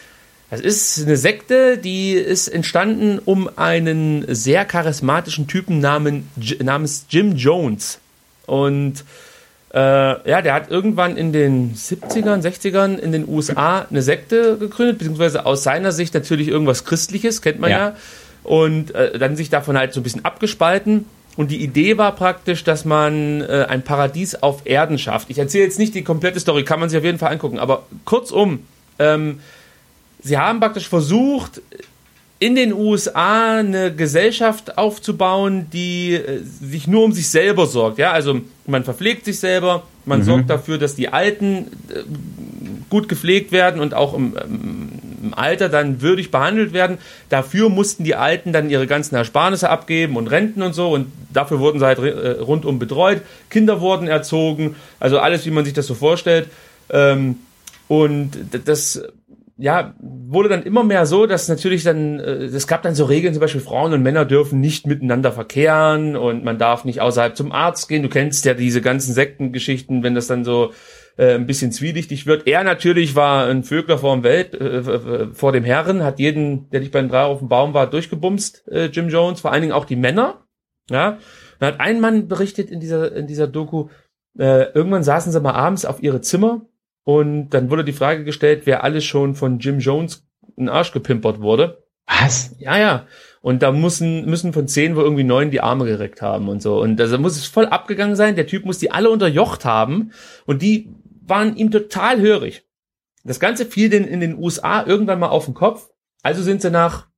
Das ist eine Sekte, die ist entstanden um einen sehr charismatischen Typen namen, J- namens Jim Jones. Und äh, ja, der hat irgendwann in den siebzigern, sechzigern in den U S A eine Sekte gegründet, beziehungsweise aus seiner Sicht natürlich irgendwas Christliches, kennt man ja. Ja. Und äh, dann sich davon halt so ein bisschen abgespalten. Und die Idee war praktisch, dass man äh, ein Paradies auf Erden schafft. Ich erzähle jetzt nicht die komplette Story, kann man sich auf jeden Fall angucken. Aber kurzum, ähm, sie haben praktisch versucht, in den U S A eine Gesellschaft aufzubauen, die äh, sich nur um sich selber sorgt. Ja, also man verpflegt sich selber, man Mhm. sorgt dafür, dass die Alten äh, gut gepflegt werden und auch im, ähm, im Alter dann würdig behandelt werden. Dafür mussten die Alten dann ihre ganzen Ersparnisse abgeben und Renten und so und dafür wurden sie halt äh, rundum betreut. Kinder wurden erzogen, also alles, wie man sich das so vorstellt. Ähm, und d- das ja, wurde dann immer mehr so, dass natürlich dann, äh, es gab dann so Regeln, zum Beispiel Frauen und Männer dürfen nicht miteinander verkehren und man darf nicht außerhalb zum Arzt gehen. Du kennst ja diese ganzen Sektengeschichten, wenn das dann so äh, ein bisschen zwielichtig wird. Er natürlich war ein Vögler vor dem Welt, äh, äh, vor dem Herren, hat jeden, der nicht bei den drei auf dem Baum war, durchgebumst, äh, Jim Jones, vor allen Dingen auch die Männer. Ja, dann hat ein Mann berichtet in dieser, in dieser Doku, äh, irgendwann saßen sie mal abends auf ihre Zimmer. Und dann wurde die Frage gestellt, wer alles schon von Jim Jones in den Arsch gepimpert wurde. Was? Ja, ja. Und da müssen, müssen von zehn wohl irgendwie neun die Arme gereckt haben und so. Und da muss es voll abgegangen sein. Der Typ muss die alle unterjocht haben. Und die waren ihm total hörig. Das Ganze fiel denen in den U S A irgendwann mal auf den Kopf. Also sind sie nach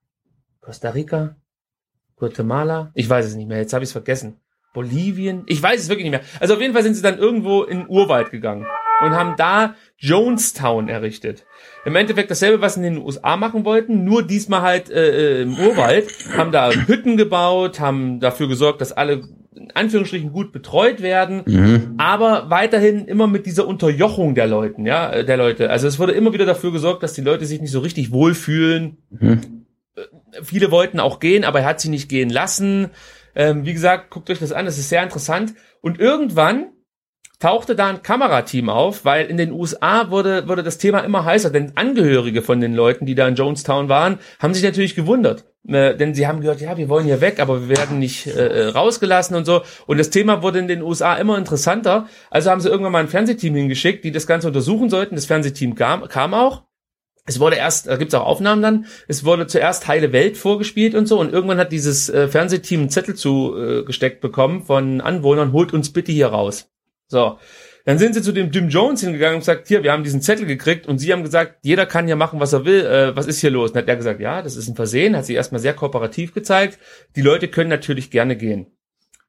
Costa Rica, Guatemala, ich weiß es nicht mehr, jetzt habe ich es vergessen. Bolivien, ich weiß es wirklich nicht mehr. Also auf jeden Fall sind sie dann irgendwo in den Urwald gegangen und haben da Jonestown errichtet. Im Endeffekt dasselbe, was sie in den U S A machen wollten, nur diesmal halt äh, im Urwald, haben da Hütten gebaut, haben dafür gesorgt, dass alle in Anführungsstrichen gut betreut werden, Mhm. aber weiterhin immer mit dieser Unterjochung der Leuten, ja, äh, der Leute. Also es wurde immer wieder dafür gesorgt, dass die Leute sich nicht so richtig wohlfühlen. Mhm. Viele wollten auch gehen, aber er hat sie nicht gehen lassen. Ähm, wie gesagt, guckt euch das an, das ist sehr interessant. Und irgendwann tauchte da ein Kamerateam auf, weil in den U S A wurde, wurde das Thema immer heißer, denn Angehörige von den Leuten, die da in Jonestown waren, haben sich natürlich gewundert. Äh, denn sie haben gehört, ja, wir wollen hier weg, aber wir werden nicht äh, rausgelassen und so. Und das Thema wurde in den U S A immer interessanter. Also haben sie irgendwann mal ein Fernsehteam hingeschickt, die das Ganze untersuchen sollten. Das Fernsehteam kam, kam auch. Es wurde erst, da gibt's auch Aufnahmen dann, es wurde zuerst Heile Welt vorgespielt und so und irgendwann hat dieses äh, Fernsehteam einen Zettel zugesteckt äh, bekommen von Anwohnern, holt uns bitte hier raus. So, dann sind sie zu dem Jim Jones hingegangen und gesagt, hier, wir haben diesen Zettel gekriegt und sie haben gesagt, jeder kann hier machen, was er will, äh, was ist hier los? Und dann hat er gesagt, ja, das ist ein Versehen, hat sich erstmal sehr kooperativ gezeigt, die Leute können natürlich gerne gehen.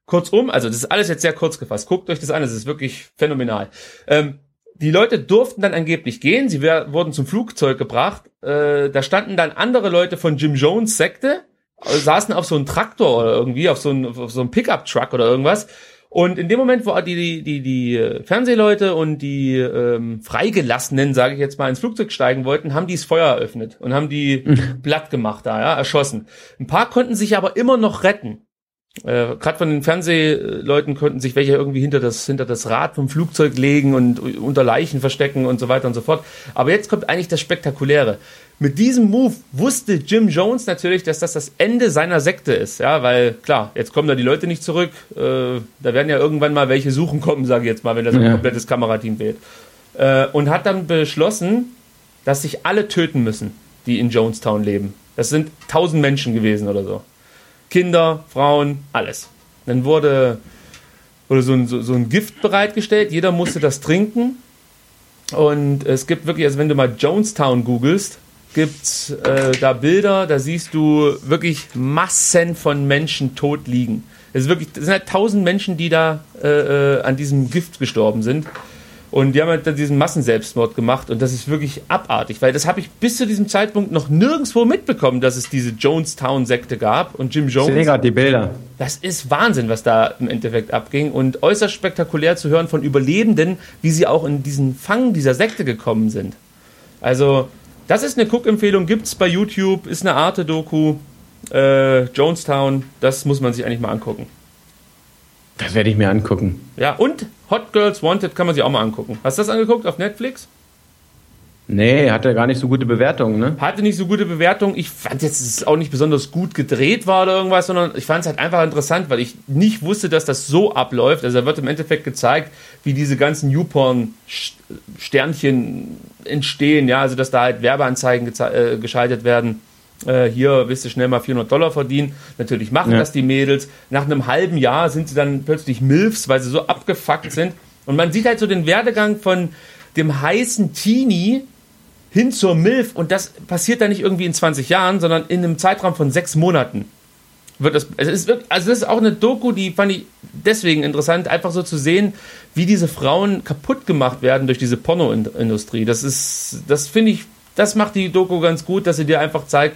Kurzum, also das ist alles jetzt sehr kurz gefasst. Guckt euch das an, das ist wirklich phänomenal. Ähm, die Leute durften dann angeblich gehen, sie wär, wurden zum Flugzeug gebracht. Äh, da standen dann andere Leute von Jim Jones Sekte, äh, saßen auf so einem Traktor oder irgendwie, auf so einem, auf so einem Pickup-Truck oder irgendwas. Und in dem Moment, wo die die die, die Fernsehleute und die ähm, Freigelassenen, sage ich jetzt mal, ins Flugzeug steigen wollten, haben die das Feuer eröffnet und haben die platt gemacht da, ja, erschossen. Ein paar konnten sich aber immer noch retten. Äh, Gerade von den Fernsehleuten konnten sich welche irgendwie hinter das hinter das Rad vom Flugzeug legen und unter Leichen verstecken und so weiter und so fort. Aber jetzt kommt eigentlich das Spektakuläre. Mit diesem Move wusste Jim Jones natürlich, dass das das Ende seiner Sekte ist, ja, weil klar, jetzt kommen da die Leute nicht zurück. Äh, da werden ja irgendwann mal welche suchen kommen, sage ich jetzt mal, wenn das ein ja. komplettes Kamerateam fehlt. Äh, und hat dann beschlossen, dass sich alle töten müssen, die in Jonestown leben. Das sind tausend Menschen gewesen oder so. Kinder, Frauen, alles. Dann wurde, wurde so, ein, so, so ein Gift bereitgestellt, jeder musste das trinken. Und es gibt wirklich, also wenn du mal Jonestown googelst, gibt's äh, da Bilder, da siehst du wirklich Massen von Menschen tot liegen. Es ist wirklich, es sind halt tausend Menschen, die da äh, äh, an diesem Gift gestorben sind. Und die haben halt dann diesen Massenselbstmord gemacht und das ist wirklich abartig, weil das habe ich bis zu diesem Zeitpunkt noch nirgendwo mitbekommen, dass es diese Jonestown-Sekte gab und Jim Jones. Ich sehe gerade die Bilder. Das ist Wahnsinn, was da im Endeffekt abging und äußerst spektakulär zu hören von Überlebenden, wie sie auch in diesen Fang dieser Sekte gekommen sind. Also, das ist eine Guckempfehlung, gibt's bei YouTube, ist eine Arte-Doku, äh, Jonestown, das muss man sich eigentlich mal angucken. Das werde ich mir angucken. Ja, und Hot Girls Wanted kann man sich auch mal angucken. Hast du das angeguckt auf Netflix? Nee, hatte gar nicht so gute Bewertungen, ne? Hatte nicht so gute Bewertungen. Ich fand jetzt, dass es auch nicht besonders gut gedreht war oder irgendwas, sondern ich fand es halt einfach interessant, weil ich nicht wusste, dass das so abläuft. Also da wird im Endeffekt gezeigt, wie diese ganzen YouPorn-Sternchen entstehen, ja, also dass da halt Werbeanzeigen geze- äh, geschaltet werden. Äh, hier willst du schnell mal vierhundert Dollar verdienen. Natürlich machen ja. das die Mädels. Nach einem halben Jahr sind sie dann plötzlich Milfs, weil sie so abgefuckt sind. Und man sieht halt so den Werdegang von dem heißen Teenie hin zur Milf. Und das passiert dann nicht irgendwie in zwanzig Jahren, sondern in einem Zeitraum von sechs Monaten. Wird das, also, es ist wirklich, also das ist auch eine Doku, die fand ich deswegen interessant, einfach so zu sehen, wie diese Frauen kaputt gemacht werden durch diese Pornoindustrie. Das ist, das finde ich, das macht die Doku ganz gut, dass sie dir einfach zeigt,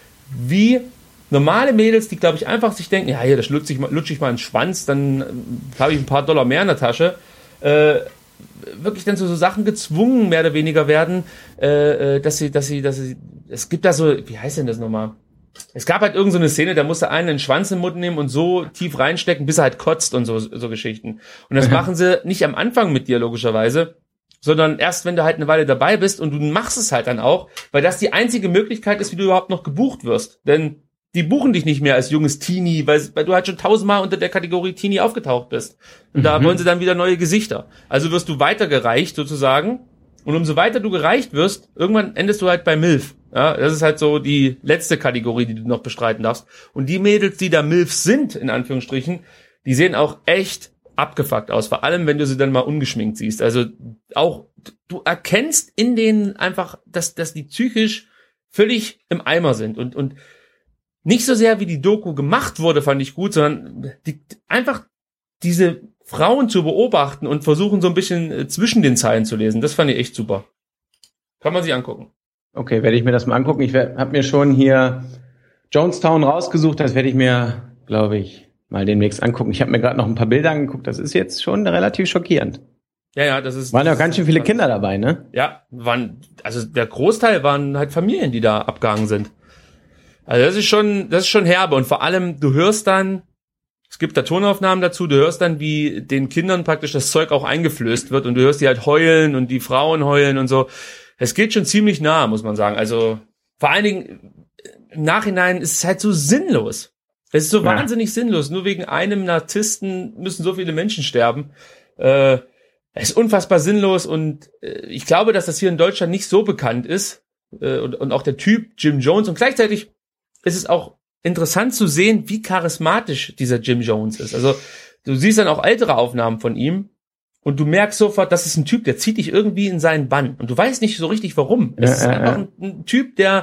wie normale Mädels, die, glaube ich, einfach sich denken, ja, hier, das lutsche ich mal, lutsche ich mal einen Schwanz, dann äh, habe ich ein paar Dollar mehr in der Tasche, äh, wirklich dann zu so Sachen gezwungen, mehr oder weniger werden, äh, dass sie, dass sie, dass sie, es gibt da so, wie heißt denn das nochmal? Es gab halt irgend so eine Szene, da musste einer einen Schwanz im Mund nehmen und so tief reinstecken, bis er halt kotzt und so, so Geschichten. Und das machen sie nicht am Anfang mit dir, logischerweise, sondern erst, wenn du halt eine Weile dabei bist und du machst es halt dann auch, weil das die einzige Möglichkeit ist, wie du überhaupt noch gebucht wirst. Denn die buchen dich nicht mehr als junges Teenie, weil, weil du halt schon tausendmal unter der Kategorie Teenie aufgetaucht bist. Und mhm. da wollen sie dann wieder neue Gesichter. Also wirst du weitergereicht sozusagen. Und umso weiter du gereicht wirst, irgendwann endest du halt bei Milf. Ja, das ist halt so die letzte Kategorie, die du noch bestreiten darfst. Und die Mädels, die da Milfs sind, in Anführungsstrichen, die sehen auch echt abgefuckt aus, vor allem wenn du sie dann mal ungeschminkt siehst. Also auch, du erkennst in denen einfach, dass, dass die psychisch völlig im Eimer sind und, und nicht so sehr wie die Doku gemacht wurde, fand ich gut, sondern die, einfach diese Frauen zu beobachten und versuchen so ein bisschen zwischen den Zeilen zu lesen. Das fand ich echt super. Kann man sich angucken. Okay, werde ich mir das mal angucken. Ich habe mir schon hier Jonestown rausgesucht, das werde ich mir, glaube ich, mal demnächst angucken. Ich habe mir gerade noch ein paar Bilder angeguckt. Das ist jetzt schon relativ schockierend. Ja, ja, das ist... Waren ja ganz schön viele Kinder dabei, ne? Ja, waren, also der Großteil waren halt Familien, die da abgehangen sind. Also das ist schon, das ist schon herbe. Und vor allem, du hörst dann, es gibt da Tonaufnahmen dazu, du hörst dann, wie den Kindern praktisch das Zeug auch eingeflößt wird und du hörst die halt heulen und die Frauen heulen und so. Es geht schon ziemlich nah, muss man sagen. Also vor allen Dingen im Nachhinein ist es halt so sinnlos. Es ist so ja. wahnsinnig sinnlos. Nur wegen einem Narzissten müssen so viele Menschen sterben. Äh, es ist unfassbar sinnlos und äh, ich glaube, dass das hier in Deutschland nicht so bekannt ist. Äh, und, und auch der Typ Jim Jones. Und gleichzeitig ist es auch interessant zu sehen, wie charismatisch dieser Jim Jones ist. Also du siehst dann auch ältere Aufnahmen von ihm und du merkst sofort, das ist ein Typ, der zieht dich irgendwie in seinen Bann. Und du weißt nicht so richtig, warum. Es ja, ist ja, einfach ja. ein, ein Typ, der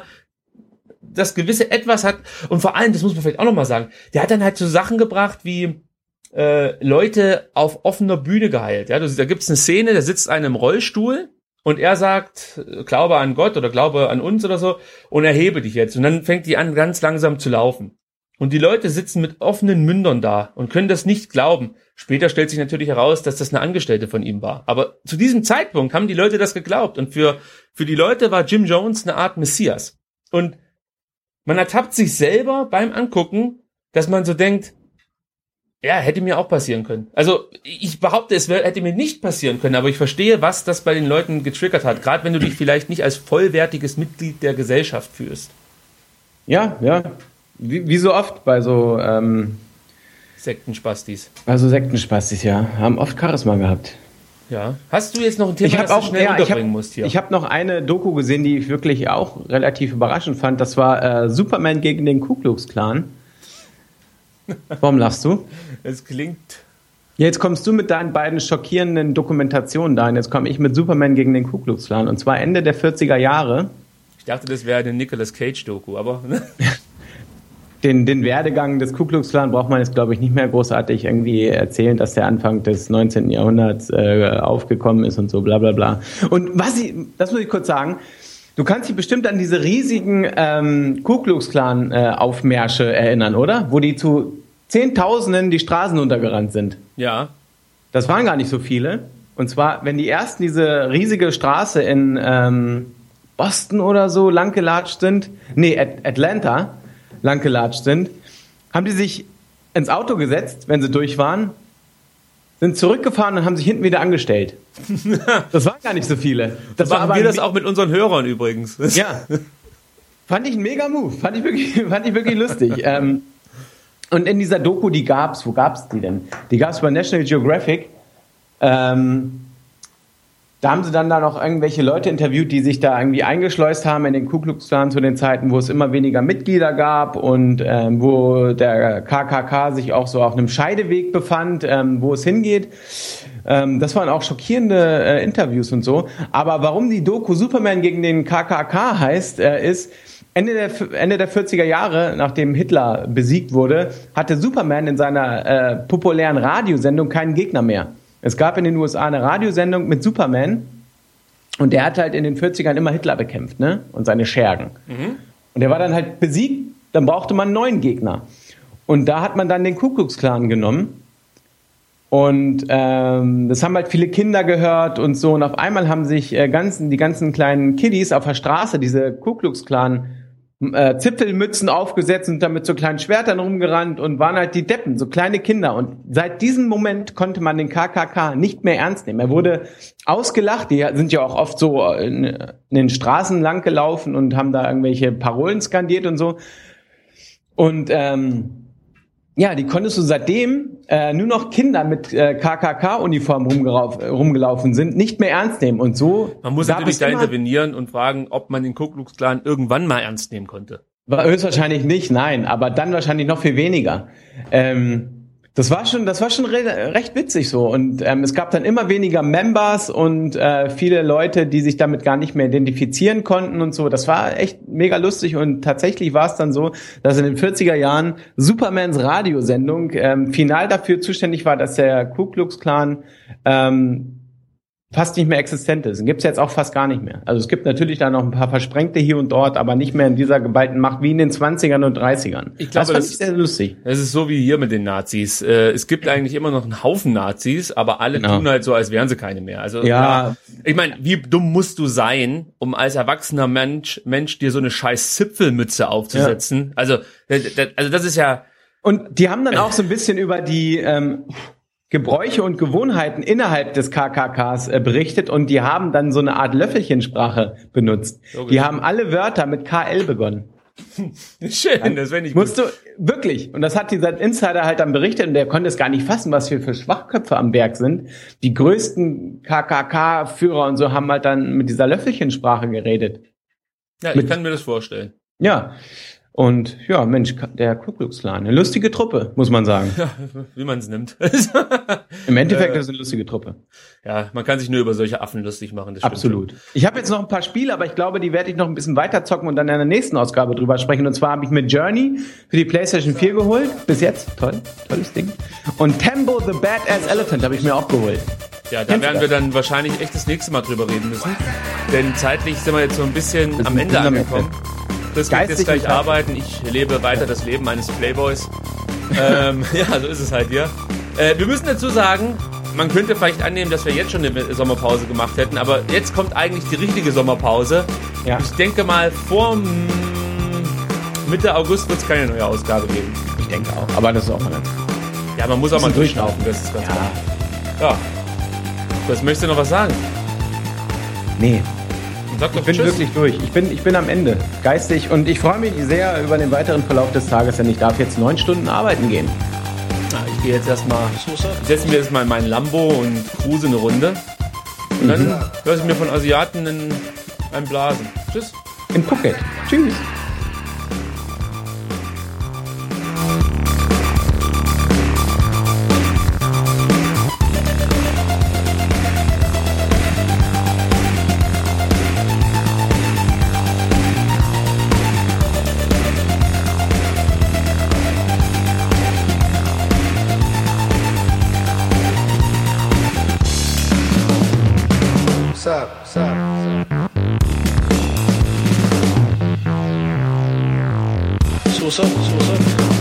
das gewisse Etwas hat und vor allem, das muss man vielleicht auch nochmal sagen, der hat dann halt so Sachen gebracht wie, äh, Leute auf offener Bühne geheilt. Ja, da gibt's eine Szene, da sitzt einer im Rollstuhl und er sagt, glaube an Gott oder glaube an uns oder so und erhebe dich jetzt. Und dann fängt die an, ganz langsam zu laufen. Und die Leute sitzen mit offenen Mündern da und können das nicht glauben. Später stellt sich natürlich heraus, dass das eine Angestellte von ihm war. Aber zu diesem Zeitpunkt haben die Leute das geglaubt. Und für, für die Leute war Jim Jones eine Art Messias. Und man ertappt sich selber beim Angucken, dass man so denkt, ja, hätte mir auch passieren können. Also ich behaupte, es wär, hätte mir nicht passieren können, aber ich verstehe, was das bei den Leuten getriggert hat. Gerade wenn du dich vielleicht nicht als vollwertiges Mitglied der Gesellschaft fühlst. Ja, ja. Wie, wie so oft bei so ähm, Sektenspastis. Also Sektenspastis, ja. Haben oft Charisma gehabt. Ja. Hast du jetzt noch ein Thema, ich das auch, du schnell ja, unterbringen ich hab, musst hier? Ich habe noch eine Doku gesehen, die ich wirklich auch relativ überraschend fand. Das war äh, Superman gegen den Ku Klux Klan. Warum lachst du? Es klingt... Jetzt kommst du mit deinen beiden schockierenden Dokumentationen da und jetzt komme ich mit Superman gegen den Ku Klux Klan. Und zwar Ende der vierziger Jahre. Ich dachte, das wäre eine Nicolas Cage-Doku, aber... Den, den Werdegang des Ku Klux Klan braucht man jetzt, glaube ich, nicht mehr großartig irgendwie erzählen, dass der Anfang des neunzehnten Jahrhunderts äh, aufgekommen ist und so, bla bla bla. Und was ich, das muss ich kurz sagen, du kannst dich bestimmt an diese riesigen ähm, Ku Klux Klan äh, Aufmärsche erinnern, oder? Wo die zu Zehntausenden die Straßen untergerannt sind. Ja. Das waren gar nicht so viele. Und zwar, wenn die ersten diese riesige Straße in ähm, Boston oder so langgelatscht sind, nee, At- Atlanta, langgelatscht sind, haben die sich ins Auto gesetzt, wenn sie durch waren, sind zurückgefahren und haben sich hinten wieder angestellt. Das waren gar nicht so viele. Das machen wir das auch mit unseren Hörern übrigens. Ja. Fand ich ein mega Move. Fand ich wirklich, fand ich wirklich lustig. ähm, und in dieser Doku, die gab's, wo gab's die denn? Die gab's bei National Geographic. Ähm, Da haben sie dann da noch irgendwelche Leute interviewt, die sich da irgendwie eingeschleust haben in den Ku Klux Klan zu den Zeiten, wo es immer weniger Mitglieder gab und ähm, wo der K K K sich auch so auf einem Scheideweg befand, ähm, wo es hingeht. Ähm, das waren auch schockierende äh, Interviews und so. Aber warum die Doku Superman gegen den K K K heißt, äh, ist, Ende der, Ende der vierziger Jahre, nachdem Hitler besiegt wurde, hatte Superman in seiner äh, populären Radiosendung keinen Gegner mehr. Es gab in den U S A eine Radiosendung mit Superman und der hat halt in den vierzigern immer Hitler bekämpft, ne? Und seine Schergen. Mhm. Und der war dann halt besiegt, dann brauchte man einen neuen Gegner. Und da hat man dann den Ku Klux Klan genommen. Und ähm, das haben halt viele Kinder gehört und so. Und auf einmal haben sich äh, ganzen, die ganzen kleinen Kiddies auf der Straße diese Ku Klux Klan Äh, Zipfelmützen aufgesetzt und dann mit so kleinen Schwertern rumgerannt und waren halt die Deppen, so kleine Kinder. Und seit diesem Moment konnte man den K K K nicht mehr ernst nehmen. Er wurde ausgelacht, die sind ja auch oft so in, in den Straßen lang gelaufen und haben da irgendwelche Parolen skandiert und so. Und ähm, ja, die konntest du seitdem äh, nur noch Kinder mit äh, K K K-Uniform rumgelauf, äh, rumgelaufen sind, nicht mehr ernst nehmen. Und so man muss natürlich da intervenieren und fragen, ob man den Ku Klux Klan irgendwann mal ernst nehmen konnte. War höchstwahrscheinlich nicht, nein, aber dann wahrscheinlich noch viel weniger. Ähm, das war schon, das war schon re- recht witzig so. Und ähm, es gab dann immer weniger Members und äh, viele Leute, die sich damit gar nicht mehr identifizieren konnten und so. Das war echt mega lustig und tatsächlich war es dann so, dass in den vierziger Jahren Supermans Radiosendung ähm, final dafür zuständig war, dass der Ku Klux Klan ähm, fast nicht mehr existent ist. Den gibt's jetzt auch fast gar nicht mehr. Also es gibt natürlich da noch ein paar Versprengte hier und dort, aber nicht mehr in dieser geballten Macht wie in den zwanzigern und dreißigern. Ich glaube, das fand das ich sehr lustig. Es ist so wie hier mit den Nazis. Äh, es gibt eigentlich immer noch einen Haufen Nazis, aber alle Genau. tun halt so, als wären sie keine mehr. Also Ja. ja, ich meine, wie dumm musst du sein, um als erwachsener Mensch Mensch dir so eine scheiß Zipfelmütze aufzusetzen? Ja. Also, das, also das ist ja. Und die haben dann auch so ein bisschen über die ähm, Gebräuche und Gewohnheiten innerhalb des K K Ks äh, berichtet und die haben dann so eine Art Löffelchensprache benutzt. Logisch. Die haben alle Wörter mit K L begonnen. Schön, das wäre nicht Musst gut. du, wirklich. Und das hat dieser Insider halt dann berichtet und der konnte es gar nicht fassen, was wir für Schwachköpfe am Berg sind. Die größten K K K-Führer und so haben halt dann mit dieser Löffelchensprache geredet. Ja, ich mit- kann mir das vorstellen. Ja. Und ja, Mensch, der Ku Klux Klan, eine lustige Truppe, muss man sagen. Ja, wie man es nimmt. Im Endeffekt ist es eine lustige Truppe. Ja, man kann sich nur über solche Affen lustig machen. Das stimmt. Absolut. Ich habe jetzt noch ein paar Spiele, aber ich glaube, die werde ich noch ein bisschen weiter zocken und dann in der nächsten Ausgabe drüber sprechen. Und zwar habe ich mir Journey für die PlayStation vier geholt. Bis jetzt. Toll. Tolles Ding. Und Tembo the Badass Elephant habe ich mir auch geholt. Ja, da werden wir dann wahrscheinlich echt das nächste Mal drüber reden müssen. Denn zeitlich sind wir jetzt so ein bisschen am Ende angekommen. Chris geht jetzt gleich arbeiten. Ich lebe weiter das Leben eines Playboys. ähm, ja, so ist es halt hier. Äh, wir müssen dazu sagen, man könnte vielleicht annehmen, dass wir jetzt schon eine Sommerpause gemacht hätten, aber jetzt kommt eigentlich die richtige Sommerpause. Ja. Ich denke mal, vor Mitte August wird es keine neue Ausgabe geben. Ich denke auch. Aber das ist auch mal ganz Ja, man muss auch mal durchschnaufen. Das ist ganz Ja. klar. Ja. Chris, möchtest du noch was sagen? Nee. Sag doch Ich bin Tschüss. wirklich durch. Ich bin, ich bin am Ende. Geistig. Und ich freue mich sehr über den weiteren Verlauf des Tages, denn ich darf jetzt neun Stunden arbeiten gehen. Na, ich gehe jetzt erstmal, Das muss er. ich setze mir jetzt mal in meinen Lambo und cruise eine Runde. Und dann höre ich mir von Asiaten in einen blasen. Tschüss. In Phuket. Tschüss. Sup, sup, sup. So, so, so, so.